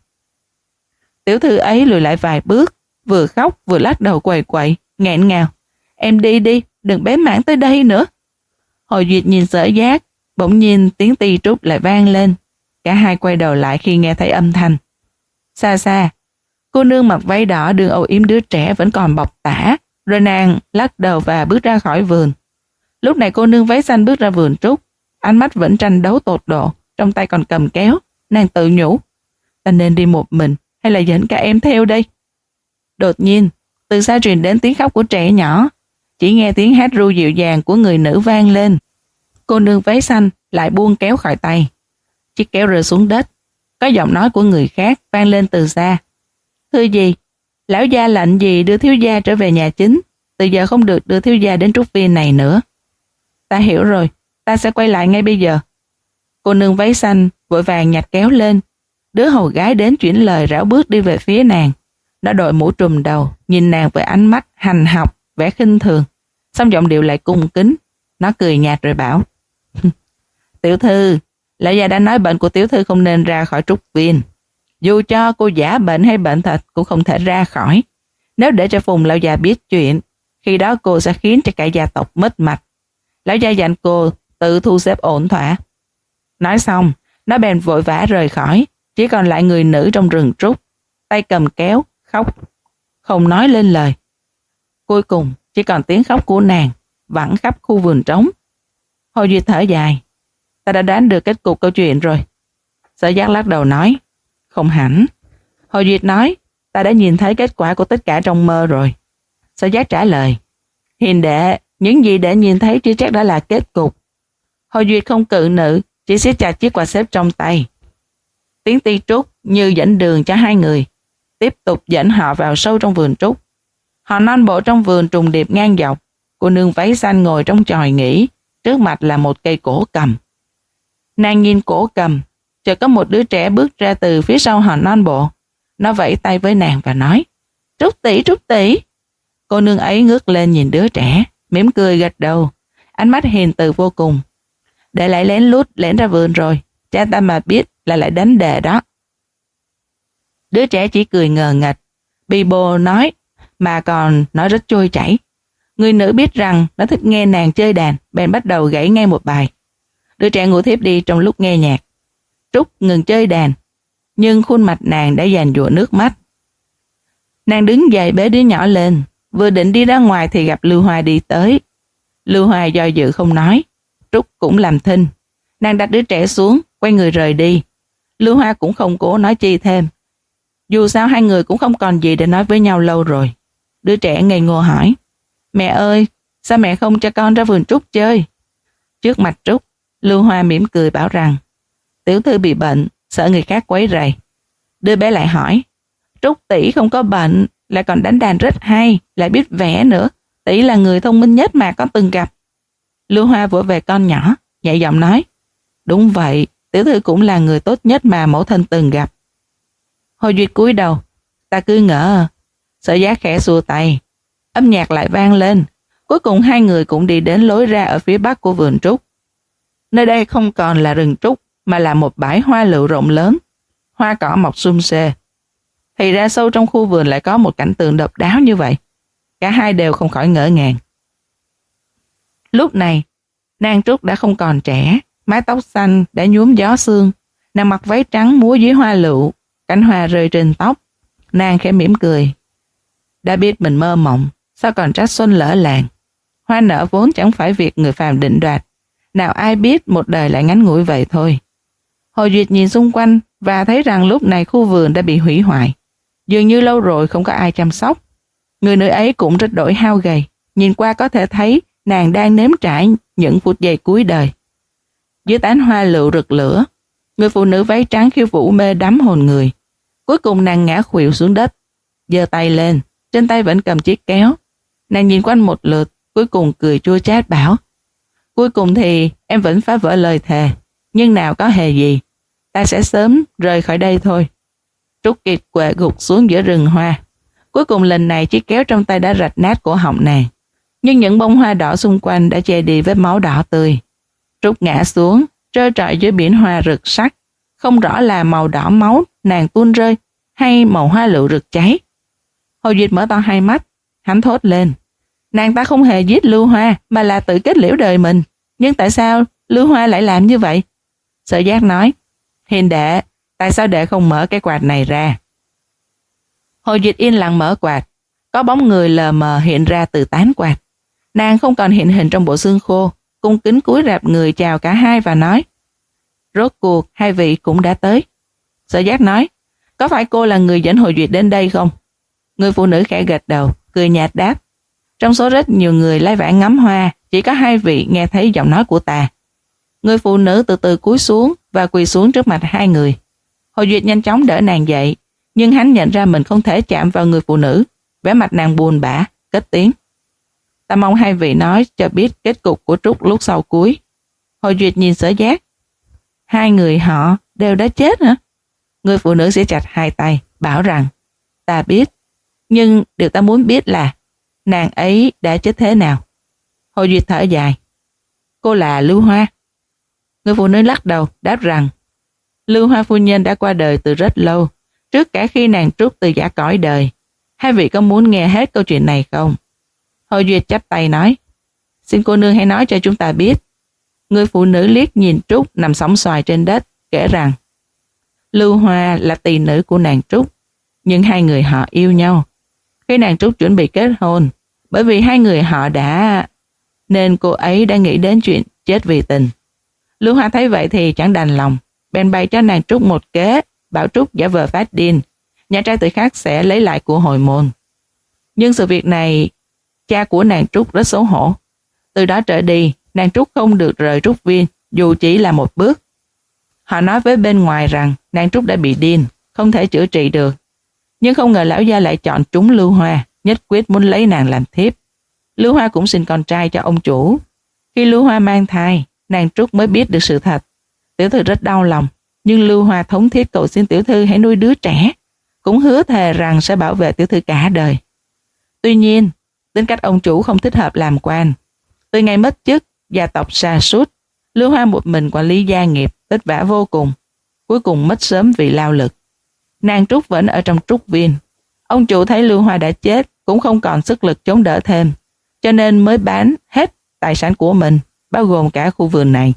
A: Tiểu thư ấy lùi lại vài bước, vừa khóc vừa lắc đầu quầy quậy, nghẹn ngào. Em đi đi, đừng bén mảng tới đây nữa. Hồi Duyệt nhìn Sở Giác, bỗng nhiên tiếng ti trúc lại vang lên. Cả hai quay đầu lại khi nghe thấy âm thanh. Xa xa, cô nương mặc váy đỏ đường âu yếm đứa trẻ vẫn còn bọc tả, rồi nàng lắc đầu và bước ra khỏi vườn. Lúc này cô nương váy xanh bước ra vườn trúc, ánh mắt vẫn tranh đấu tột độ, trong tay còn cầm kéo. Nàng tự nhủ, ta nên đi một mình hay là dẫn cả em theo đây? Đột nhiên, từ xa truyền đến tiếng khóc của trẻ nhỏ, chỉ nghe tiếng hát ru dịu dàng của người nữ vang lên. Cô nương váy xanh lại buông kéo khỏi tay. Chiếc kéo rơi xuống đất, có giọng nói của người khác vang lên từ xa. Thưa gì, lão gia lệnh gì đưa thiếu gia trở về nhà chính, từ giờ không được đưa thiếu gia đến trúc viên này nữa. Ta hiểu rồi, ta sẽ quay lại ngay bây giờ. Cô nương váy xanh vội vàng nhặt kéo lên. Đứa hầu gái đến chuyển lời rảo bước đi về phía nàng. Nó đội mũ trùm đầu, nhìn nàng với ánh mắt hành học, vẻ khinh thường, xong giọng điệu lại cung kính. Nó cười nhạt rồi bảo, tiểu thư, lão gia đã nói bệnh của tiểu thư không nên ra khỏi trúc viên. Dù cho cô giả bệnh hay bệnh thật cũng không thể ra khỏi. Nếu để cho Phùng lão già biết chuyện, khi đó cô sẽ khiến cho cả gia tộc mất mặt. Lão gia dặn cô tự thu xếp ổn thỏa. Nói xong, nó bèn vội vã rời khỏi, chỉ còn lại người nữ trong rừng trúc, tay cầm kéo, khóc, không nói lên lời. Cuối cùng, chỉ còn tiếng khóc của nàng vẳng khắp khu vườn trống. Hồi Duyệt thở dài, ta đã đoán được kết cục câu chuyện rồi. Sở Giác lắc đầu nói, không hẳn. Hồi Duyệt nói, ta đã nhìn thấy kết quả của tất cả trong mơ rồi. Sở Giác trả lời, hiền đệ, những gì để nhìn thấy chưa chắc đã là kết cục. Hồi Duyệt không cự nữ, chỉ siết chặt chiếc quạt xếp trong tay. Tiếng ti trúc như dẫn đường cho hai người, tiếp tục dẫn họ vào sâu trong vườn trúc. Họ non bộ trong vườn trùng điệp ngang dọc. Cô nương váy xanh ngồi trong chòi nghỉ, trước mặt là một cây cổ cầm. Nàng nhìn cổ cầm, chợt có một đứa trẻ bước ra từ phía sau họ non bộ. Nó vẫy tay với nàng và nói, Trúc tỷ, Trúc tỷ. Cô nương ấy ngước lên nhìn đứa trẻ, mỉm cười gật đầu, ánh mắt hiền từ vô cùng. Để lại lén lút lẻn ra vườn rồi, cha ta mà biết là lại đánh đề đó. Đứa trẻ chỉ cười ngờ ngạch, bì bồ nói, mà còn nói rất trôi chảy. Người nữ biết rằng nó thích nghe nàng chơi đàn, bèn bắt đầu gảy ngay một bài. Đứa trẻ ngủ thiếp đi trong lúc nghe nhạc. Trúc ngừng chơi đàn, nhưng khuôn mặt nàng đã giàn giụa nước mắt. Nàng đứng dậy bế đứa nhỏ lên, vừa định đi ra ngoài thì gặp Lưu Hoa đi tới. Lưu Hoa do dự không nói, Trúc cũng làm thinh. Nàng đặt đứa trẻ xuống, quay người rời đi. Lưu Hoa cũng không cố nói chi thêm. Dù sao hai người cũng không còn gì để nói với nhau lâu rồi. Đứa trẻ ngây ngô hỏi, mẹ ơi, sao mẹ không cho con ra vườn Trúc chơi? Trước mặt Trúc, Lưu Hoa mỉm cười bảo rằng, tiểu thư bị bệnh, sợ người khác quấy rầy. Đứa bé lại hỏi, Trúc tỷ không có bệnh, lại còn đánh đàn rất hay, lại biết vẽ nữa. Tỷ là người thông minh nhất mà con từng gặp. Lưu Hoa vỗ về con nhỏ, nhẹ giọng nói, đúng vậy, tiểu thư cũng là người tốt nhất mà mẫu thân từng gặp. Hồi Duyệt cúi đầu, ta cứ ngỡ. Sở Giác khẽ xua tay, âm nhạc lại vang lên. Cuối cùng hai người cũng đi đến lối ra ở phía bắc của vườn trúc. Nơi đây không còn là rừng trúc, mà là một bãi hoa lựu rộng lớn, hoa cỏ mọc sum xê. Thì ra sâu trong khu vườn lại có một cảnh tượng độc đáo như vậy. Cả hai đều không khỏi ngỡ ngàng. Lúc này, nàng Trúc đã không còn trẻ, mái tóc xanh đã nhuốm gió sương. Nàng mặc váy trắng múa dưới hoa lựu, cánh hoa rơi trên tóc. Nàng khẽ mỉm cười. Đã biết mình mơ mộng, sao còn trách xuân lỡ làng. Hoa nở vốn chẳng phải việc người phàm định đoạt. Nào ai biết một đời lại ngắn ngủi vậy thôi. Hồi Duyệt nhìn xung quanh và thấy rằng lúc này khu vườn đã bị hủy hoại. Dường như lâu rồi không có ai chăm sóc. Người nữ ấy cũng rất đổi hao gầy. Nhìn qua có thể thấy nàng đang nếm trải những phút giây cuối đời. Dưới tán hoa lựu rực lửa, người phụ nữ váy trắng khiêu vũ mê đắm hồn người. Cuối cùng nàng ngã khuỵu xuống đất, giơ tay lên, trên tay vẫn cầm chiếc kéo. Nàng nhìn quanh một lượt, cuối cùng cười chua chát bảo, cuối cùng thì em vẫn phá vỡ lời thề, nhưng nào có hề gì, ta sẽ sớm rời khỏi đây thôi. Trúc kiệt quệ gục xuống giữa rừng hoa. Cuối cùng lần này chiếc kéo trong tay đã rạch nát cổ họng nàng, nhưng những bông hoa đỏ xung quanh đã che đi vết máu đỏ tươi. Trúc ngã xuống, trơ trọi dưới biển hoa rực sắc, không rõ là màu đỏ máu nàng tuôn rơi hay màu hoa lựu rực cháy. Hồi Duyệt mở to hai mắt, hắn thốt lên, Nàng ta không hề giết Lưu Hoa mà là tự kết liễu đời mình. Nhưng tại sao Lưu Hoa lại làm như vậy? Sở Giác nói, hiền đệ, tại sao đệ không mở cái quạt này ra? Hồ Duyệt yên lặng mở quạt. Có bóng người lờ mờ hiện ra từ tán quạt. Nàng không còn hiện hình trong bộ xương khô, cung kính cúi rạp người chào cả hai và nói, rốt cuộc hai vị cũng đã tới. Sở Giác nói, có phải cô là người dẫn Hồ Duyệt đến đây không? Người phụ nữ khẽ gật đầu, cười nhạt đáp, trong số rất nhiều người lai vãng ngắm hoa, chỉ có hai vị nghe thấy giọng nói của ta. Người phụ nữ từ từ cúi xuống và quỳ xuống trước mặt hai người. Hồ Duyệt nhanh chóng đỡ nàng dậy, nhưng hắn nhận ra mình không thể chạm vào người phụ nữ. Vẻ mặt nàng buồn bã, cất tiếng, ta mong hai vị nói cho biết kết cục của Trúc lúc sau cuối. Hồ Duyệt nhìn Sở Giác, hai người họ đều đã chết hả? Người phụ nữ sẽ chặt hai tay, bảo rằng, ta biết, nhưng điều ta muốn biết là nàng ấy đã chết thế nào. Hồ Duyệt thở dài, cô là Lưu Hoa. Người phụ nữ lắc đầu, đáp rằng, Lưu Hoa phu nhân đã qua đời từ rất lâu, trước cả khi nàng Trúc từ giã cõi đời. Hai vị có muốn nghe hết câu chuyện này không? Hồ Duyệt chắp tay nói, xin cô nương hãy nói cho chúng ta biết. Người phụ nữ liếc nhìn Trúc nằm sóng xoài trên đất, kể rằng, Lưu Hoa là tỳ nữ của nàng Trúc, nhưng hai người họ yêu nhau. Khi nàng Trúc chuẩn bị kết hôn, bởi vì hai người họ đã... nên cô ấy đã nghĩ đến chuyện chết vì tình. Lưu Hoa thấy vậy thì chẳng đành lòng, bèn bày cho nàng Trúc một kế, bảo Trúc giả vờ phát điên, nhà trai tự khác sẽ lấy lại của hồi môn. Nhưng sự việc này, cha của nàng Trúc rất xấu hổ. Từ đó trở đi, nàng Trúc không được rời Trúc Viên, dù chỉ là một bước. Họ nói với bên ngoài rằng nàng Trúc đã bị điên, không thể chữa trị được. Nhưng không ngờ lão gia lại chọn trúng Lưu Hoa, nhất quyết muốn lấy nàng làm thiếp. Lưu Hoa cũng sinh con trai cho ông chủ. Khi Lưu Hoa mang thai, nàng Trúc mới biết được sự thật. Tiểu thư rất đau lòng, nhưng Lưu Hoa thống thiết cầu xin tiểu thư hãy nuôi đứa trẻ, cũng hứa thề rằng sẽ bảo vệ tiểu thư cả đời. Tuy nhiên, tính cách ông chủ không thích hợp làm quan. Từ ngày mất chức, gia tộc sa sút, Lưu Hoa một mình quản lý gia nghiệp, vất vả vô cùng. Cuối cùng mất sớm vì lao lực. Nàng Trúc vẫn ở trong Trúc Viên. Ông chủ thấy Lưu Hoa đã chết, cũng không còn sức lực chống đỡ thêm, cho nên mới bán hết tài sản của mình, bao gồm cả khu vườn này.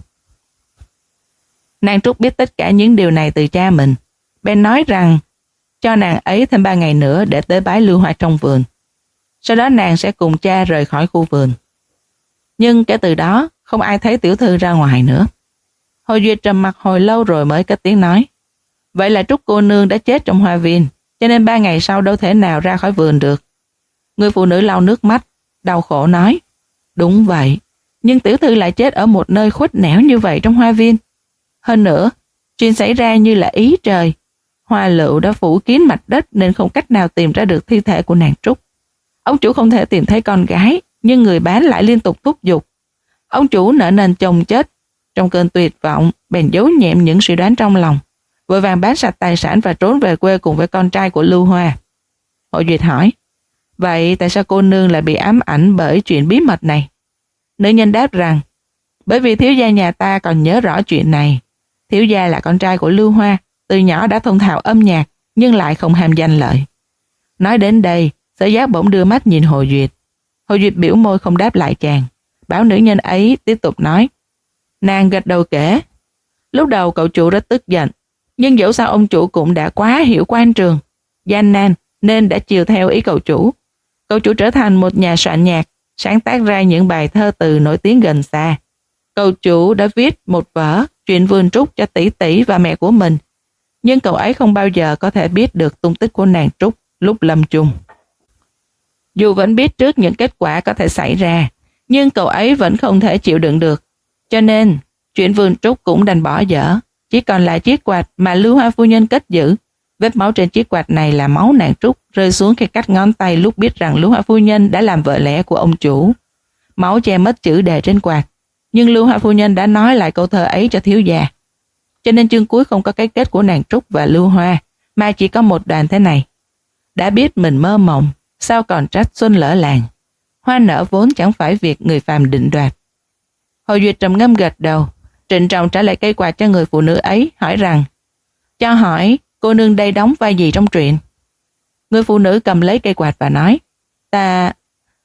A: Nàng Trúc biết tất cả những điều này từ cha mình, bèn nói rằng cho nàng ấy thêm ba ngày nữa để tới bái Lưu Hoa trong vườn. Sau đó nàng sẽ cùng cha rời khỏi khu vườn. Nhưng kể từ đó, không ai thấy tiểu thư ra ngoài nữa. Hồ Duyệt trầm mặc hồi lâu rồi mới cất tiếng nói, vậy là Trúc cô nương đã chết trong hoa viên, cho nên ba ngày sau đâu thể nào ra khỏi vườn được. Người phụ nữ lau nước mắt, đau khổ nói, đúng vậy, nhưng tiểu thư lại chết ở một nơi khuất nẻo như vậy trong hoa viên. Hơn nữa, chuyện xảy ra như là ý trời. Hoa lựu đã phủ kín mặt đất nên không cách nào tìm ra được thi thể của nàng Trúc. Ông chủ không thể tìm thấy con gái, nhưng người bán lại liên tục thúc giục. Ông chủ nợ nần chồng chết. Trong cơn tuyệt vọng, bèn giấu nhẹm những suy đoán trong lòng, vội vàng bán sạch tài sản và trốn về quê cùng với con trai của Lưu Hoa. Hội Duyệt hỏi, vậy tại sao cô nương lại bị ám ảnh bởi chuyện bí mật này? Nữ nhân đáp rằng, bởi vì thiếu gia nhà ta còn nhớ rõ chuyện này. Thiếu gia là con trai của Lưu Hoa, từ nhỏ đã thông thạo âm nhạc, nhưng lại không ham danh lợi. Nói đến đây, Sở Giác bỗng đưa mắt nhìn Hồ Duyệt. Hồ Duyệt biểu môi không đáp lại chàng, bảo nữ nhân ấy tiếp tục nói. Nàng gật đầu kể, lúc đầu cậu chủ rất tức giận, nhưng dẫu sao ông chủ cũng đã quá hiểu quan trường, gian nan nên đã chiều theo ý cậu chủ. Cậu chủ trở thành một nhà soạn nhạc, sáng tác ra những bài thơ từ nổi tiếng gần xa. Cậu chủ đã viết một vở chuyện vườn Trúc cho tỷ tỷ và mẹ của mình, nhưng cậu ấy không bao giờ có thể biết được tung tích của nàng Trúc lúc lâm chung. Dù vẫn biết trước những kết quả có thể xảy ra, nhưng cậu ấy vẫn không thể chịu đựng được. Cho nên, chuyện vườn Trúc cũng đành bỏ dở, chỉ còn lại chiếc quạt mà Lưu Hoa phu nhân cất giữ. Vết máu trên chiếc quạt này là máu nàng Trúc rơi xuống khi cắt ngón tay lúc biết rằng Lưu Hoa phu nhân đã làm vợ lẽ của ông chủ. Máu che mất chữ đề trên quạt, nhưng Lưu Hoa phu nhân đã nói lại câu thơ ấy cho thiếu gia. Cho nên chương cuối không có cái kết của nàng Trúc và Lưu Hoa, mà chỉ có một đoạn thế này. Đã biết mình mơ mộng, sao còn trách xuân lỡ làng. Hoa nở vốn chẳng phải việc người phàm định đoạt. Hồ Duyệt trầm ngâm gật đầu, trịnh trọng trả lại cây quạt cho người phụ nữ ấy, hỏi rằng, cho hỏi cô nương đây đóng vai gì trong truyện? Người phụ nữ cầm lấy cây quạt và nói, ta,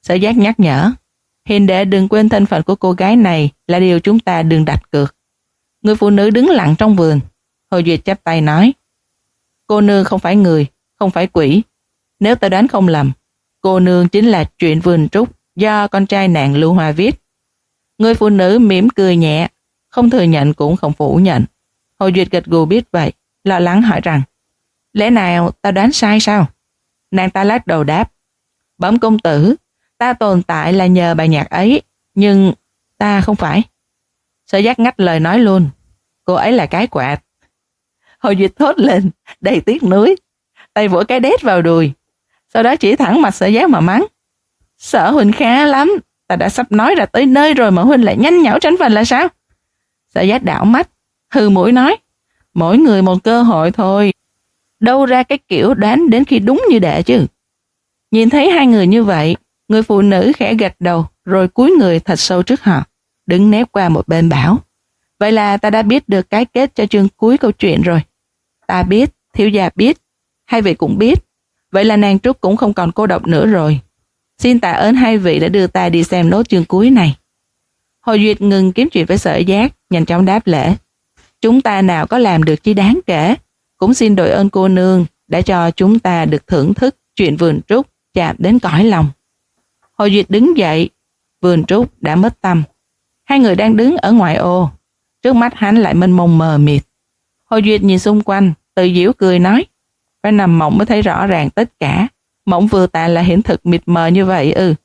A: Sở Giác nhắc nhở, Hiền đệ đừng quên thân phận của cô gái này là điều chúng ta đừng đặt cược. Người phụ nữ đứng lặng trong vườn. Hồ Duyệt chắp tay nói, cô nương không phải người, không phải quỷ. Nếu ta đoán không lầm, cô nương chính là Chuyện Vườn Trúc do con trai nàng Lưu Hoa viết. Người phụ nữ mỉm cười nhẹ, không thừa nhận cũng không phủ nhận. Hồ Duyệt gật gù biết vậy, lo lắng hỏi rằng, lẽ nào ta đoán sai sao? Nàng ta lắc đầu đáp, bẩm công tử, ta tồn tại là nhờ bài nhạc ấy, nhưng ta không phải. Sở Giác ngắt lời nói luôn, cô ấy là cái quạt. Hồ Duyệt thốt lên, đầy tiếc nuối, tay vỗ cái đét vào đùi, sau đó chỉ thẳng mặt Sở Giác mà mắng, Sở huynh khá lắm, ta đã sắp nói ra tới nơi rồi mà huynh lại nhanh nhảu tránh phần là sao? Sở Giác đảo mắt, hừ mũi nói, mỗi người một cơ hội thôi, đâu ra cái kiểu đoán đến khi đúng như đệ chứ. Nhìn thấy hai người như vậy, người phụ nữ khẽ gật đầu rồi cúi người thật sâu trước họ, đứng nép qua một bên bảo, vậy là ta đã biết được cái kết cho chương cuối câu chuyện rồi. Ta biết, thiếu gia biết, hai vị cũng biết, vậy là nàng Trúc cũng không còn cô độc nữa rồi. Xin tạ ơn hai vị đã đưa ta đi xem nốt chương cuối này. Hồ Duyệt ngừng kiếm chuyện với Sở Giác, nhanh chóng đáp lễ, chúng ta nào có làm được chi đáng kể, cũng xin đội ơn cô nương đã cho chúng ta được thưởng thức Chuyện Vườn Trúc chạm đến cõi lòng. Hồ Duyệt đứng dậy, Vườn Trúc đã mất tăm. Hai người đang đứng ở ngoại ô, trước mắt hắn lại mênh mông mờ mịt. Hồ Duyệt nhìn xung quanh, tự giễu cười nói, phải nằm mộng mới thấy rõ ràng tất cả, mộng vừa tàn là hiện thực mịt mờ như vậy ư?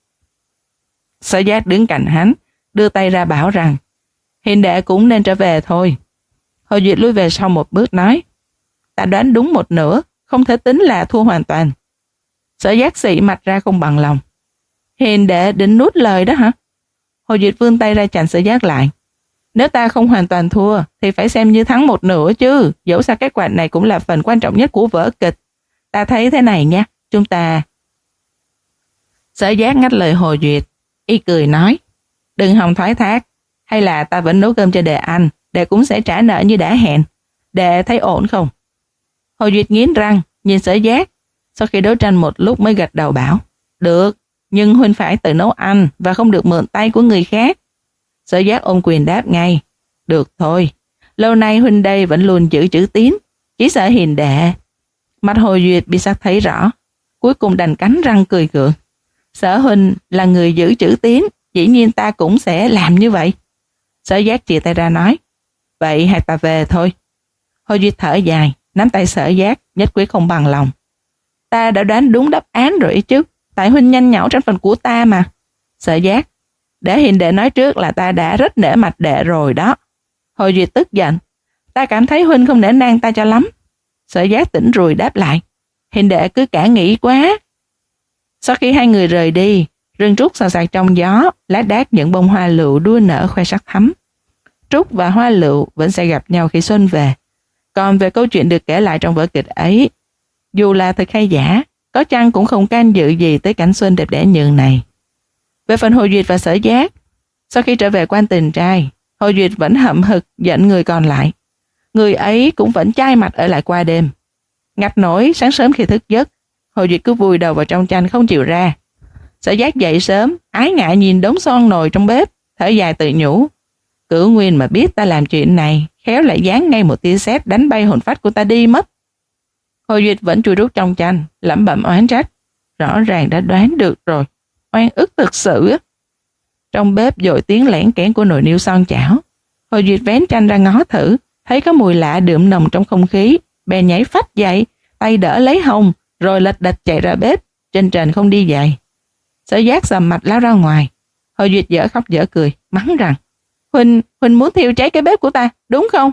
A: Sở Giác đứng cạnh hắn, đưa tay ra bảo rằng, Hiền đệ cũng nên trở về thôi. Hồ Duyệt lui về sau một bước nói, ta đoán đúng một nửa, không thể tính là thua hoàn toàn. Sở Giác xị mặt ra không bằng lòng, Hiền đệ định nuốt lời đó hả? Hồ Duyệt vươn tay ra chặn Sở Giác lại, nếu ta không hoàn toàn thua thì phải xem như thắng một nửa chứ, dẫu sao cái quạt này cũng là phần quan trọng nhất của vở kịch. Ta thấy thế này nha, chúng ta... Sở Giác ngắt lời Hồ Duyệt, y cười nói, đừng hòng thoái thác, hay là ta vẫn nấu cơm cho đệ ăn, đệ cũng sẽ trả nợ như đã hẹn. Đệ thấy ổn không? Hồ Duyệt nghiến răng, nhìn Sở Giác, sau khi đấu tranh một lúc mới gật đầu bảo, được, nhưng huynh phải tự nấu ăn và không được mượn tay của người khác. Sở Giác ôm quyền đáp ngay, được thôi, lâu nay huynh đây vẫn luôn giữ chữ tín, chỉ sợ Hiền đệ. Mặt Hồ Duyệt bị sắc thấy rõ, cuối cùng đành cắn răng cười gượng, Sở huynh là người giữ chữ tín, dĩ nhiên ta cũng sẽ làm như vậy. Sở Giác chìa tay ra nói, vậy hai ta về thôi. Hồ Duyệt thở dài, nắm tay Sở Giác, nhất quyết không bằng lòng. Ta đã đoán đúng đáp án rồi chứ, tại huynh nhanh nhảu tranh phần của ta mà. Sở Giác, để Hiền đệ nói trước là ta đã rất nể mặt đệ rồi đó. Hồ Duyệt tức giận, ta cảm thấy huynh không nể nang ta cho lắm. Sở Giác tỉnh rùi đáp lại, Hiền đệ cứ cả nghĩ quá. Sau khi hai người rời đi, rừng trúc xào xạc trong gió, lá đác những bông hoa lựu đua nở khoe sắc thắm. Trúc và hoa lựu vẫn sẽ gặp nhau khi xuân về. Còn về câu chuyện được kể lại trong vở kịch ấy, dù là thật hay giả, có chăng cũng không can dự gì tới cảnh xuân đẹp đẽ nhường này. Về phần Hồ Duyệt và Sở Giác, sau khi trở về quan tình trai, Hồ Duyệt vẫn hậm hực giận người còn lại. Người ấy cũng vẫn chai mặt ở lại qua đêm. Ngặt nổi sáng sớm khi thức giấc, Hồ Duyệt cứ vùi đầu vào trong tranh không chịu ra. Sở Giác dậy sớm, ái ngại nhìn đống son nồi trong bếp, thở dài tự nhủ, Cửu Nguyên mà biết ta làm chuyện này, khéo lại giáng ngay một tia sét đánh bay hồn phách của ta đi mất. Hồ Duyệt vẫn chui rút trong tranh, lẩm bẩm oán trách, rõ ràng đã đoán được rồi, oan ức thực sự. Trong bếp dội tiếng lẻn kẽn của nồi niêu son chảo. Hồ Duyệt vén tranh ra ngó thử, thấy có mùi lạ đượm nồng trong không khí, bèn nhảy phách dậy, tay đỡ lấy hông, rồi lệch đạch chạy ra bếp, trên trền không đi dậy. Sở Giác sầm mặt lao ra ngoài. Hồ Duyệt dở khóc dở cười, mắng rằng, Huynh, Huynh muốn thiêu cháy cái bếp của ta, đúng không?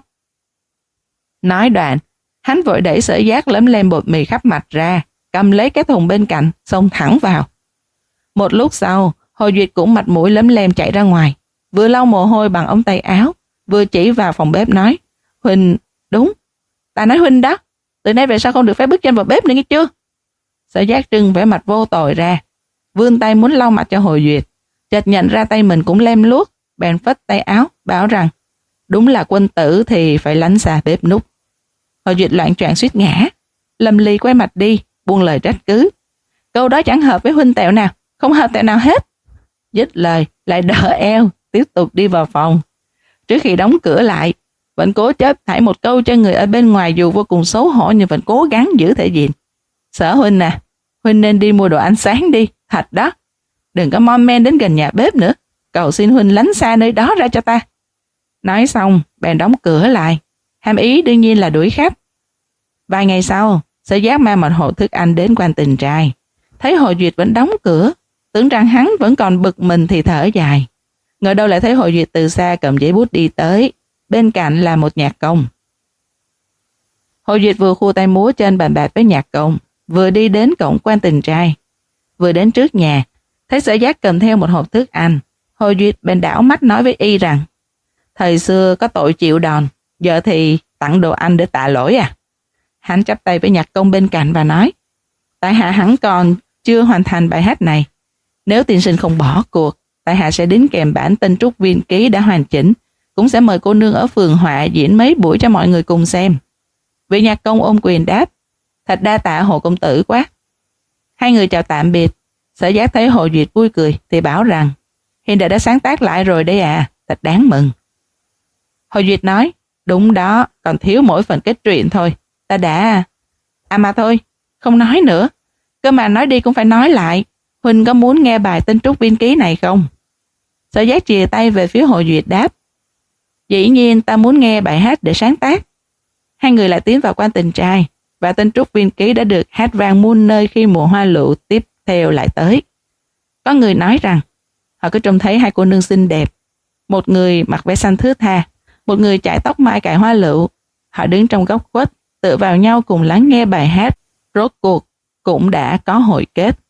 A: Nói đoạn, hắn vội đẩy Sở Giác lấm lem bột mì khắp mặt ra, cầm lấy cái thùng bên cạnh, xông thẳng vào. Một lúc sau, Hồ Duyệt cũng mặt mũi lấm lem chạy ra ngoài, vừa lau mồ hôi bằng ống tay áo, vừa chỉ vào phòng bếp nói, Huynh, đúng, ta nói Huynh đó, từ nay về sau không được phép bước chân vào bếp nữa nghe chưa? Sở Giác trưng vẻ mặt vô tội ra, vươn tay muốn lau mặt cho Hồ Duyệt, chợt nhận ra tay mình cũng lem luốc, bèn phất tay áo, bảo rằng, đúng là quân tử thì phải lánh xa bếp núc. Hồ Duyệt loạn choạng suýt ngã, lầm lì quay mặt đi, buông lời trách cứ. Câu đó chẳng hợp với huynh tẹo nào, không hợp tẹo nào hết. Dứt lời, lại đỡ eo, tiếp tục đi vào phòng. Trước khi đóng cửa lại, vẫn cố chớp thải một câu cho người ở bên ngoài dù vô cùng xấu hổ nhưng vẫn cố gắng giữ thể diện. Sở huynh à, huynh nên đi mua đồ ăn sáng đi, thật đó. Đừng có mom men đến gần nhà bếp nữa, cầu xin huynh lánh xa nơi đó ra cho ta. Nói xong, bèn đóng cửa lại, hàm ý đương nhiên là đuổi khách. Vài ngày sau, Sở Giác mang một hộp thức ăn đến Quan Tình Trai. Thấy Hồ Duyệt vẫn đóng cửa, tưởng rằng hắn vẫn còn bực mình thì thở dài. Ngờ đâu lại thấy Hồ Duyệt từ xa cầm giấy bút đi tới, bên cạnh là một nhạc công. Hồ Duyệt vừa khua tay múa trên bàn bạc với nhạc công, vừa đi đến cổng Quan Tình Trai. Vừa đến trước nhà, thấy Sở Giác cầm theo một hộp thức ăn. Hồ Duyệt bèn đảo mắt nói với y rằng, thời xưa có tội chịu đòn, giờ thì tặng đồ ăn để tạ lỗi à? Hắn chắp tay với nhạc công bên cạnh và nói, tại hạ hắn còn chưa hoàn thành bài hát này. Nếu tiên sinh không bỏ cuộc, tại hạ sẽ đính kèm bản Tinh Trúc Viên Ký đã hoàn chỉnh, cũng sẽ mời cô nương ở phường Họa diễn mấy buổi cho mọi người cùng xem. Vị nhạc công ôm quyền đáp, thật đa tạ Hồ công tử quá. Hai người chào tạm biệt. Sở Giác thấy Hồ Duyệt vui cười thì bảo rằng, hiện tại đã sáng tác lại rồi đấy à, thật đáng mừng. Hồ Duyệt nói, đúng đó, còn thiếu mỗi phần kết truyện thôi. Ta đã... À mà thôi, không nói nữa. Cơ mà nói đi cũng phải nói lại. Huynh có muốn nghe bài Tinh Trúc Viên Ký này không? Sở Giác chìa tay về phía Hồ Duyệt đáp, dĩ nhiên ta muốn nghe bài hát để sáng tác. Hai người lại tiến vào Quan Tình Trai, và Tinh Trúc Viên Ký đã được hát vang muôn nơi khi mùa hoa lựu tiếp theo lại tới. Có người nói rằng họ cứ trông thấy hai cô nương xinh đẹp, một người mặc váy xanh thướt tha, một người chải tóc mai cài hoa lựu. Họ đứng trong góc khuất, tựa vào nhau cùng lắng nghe bài hát. Rốt cuộc cũng đã có hồi kết.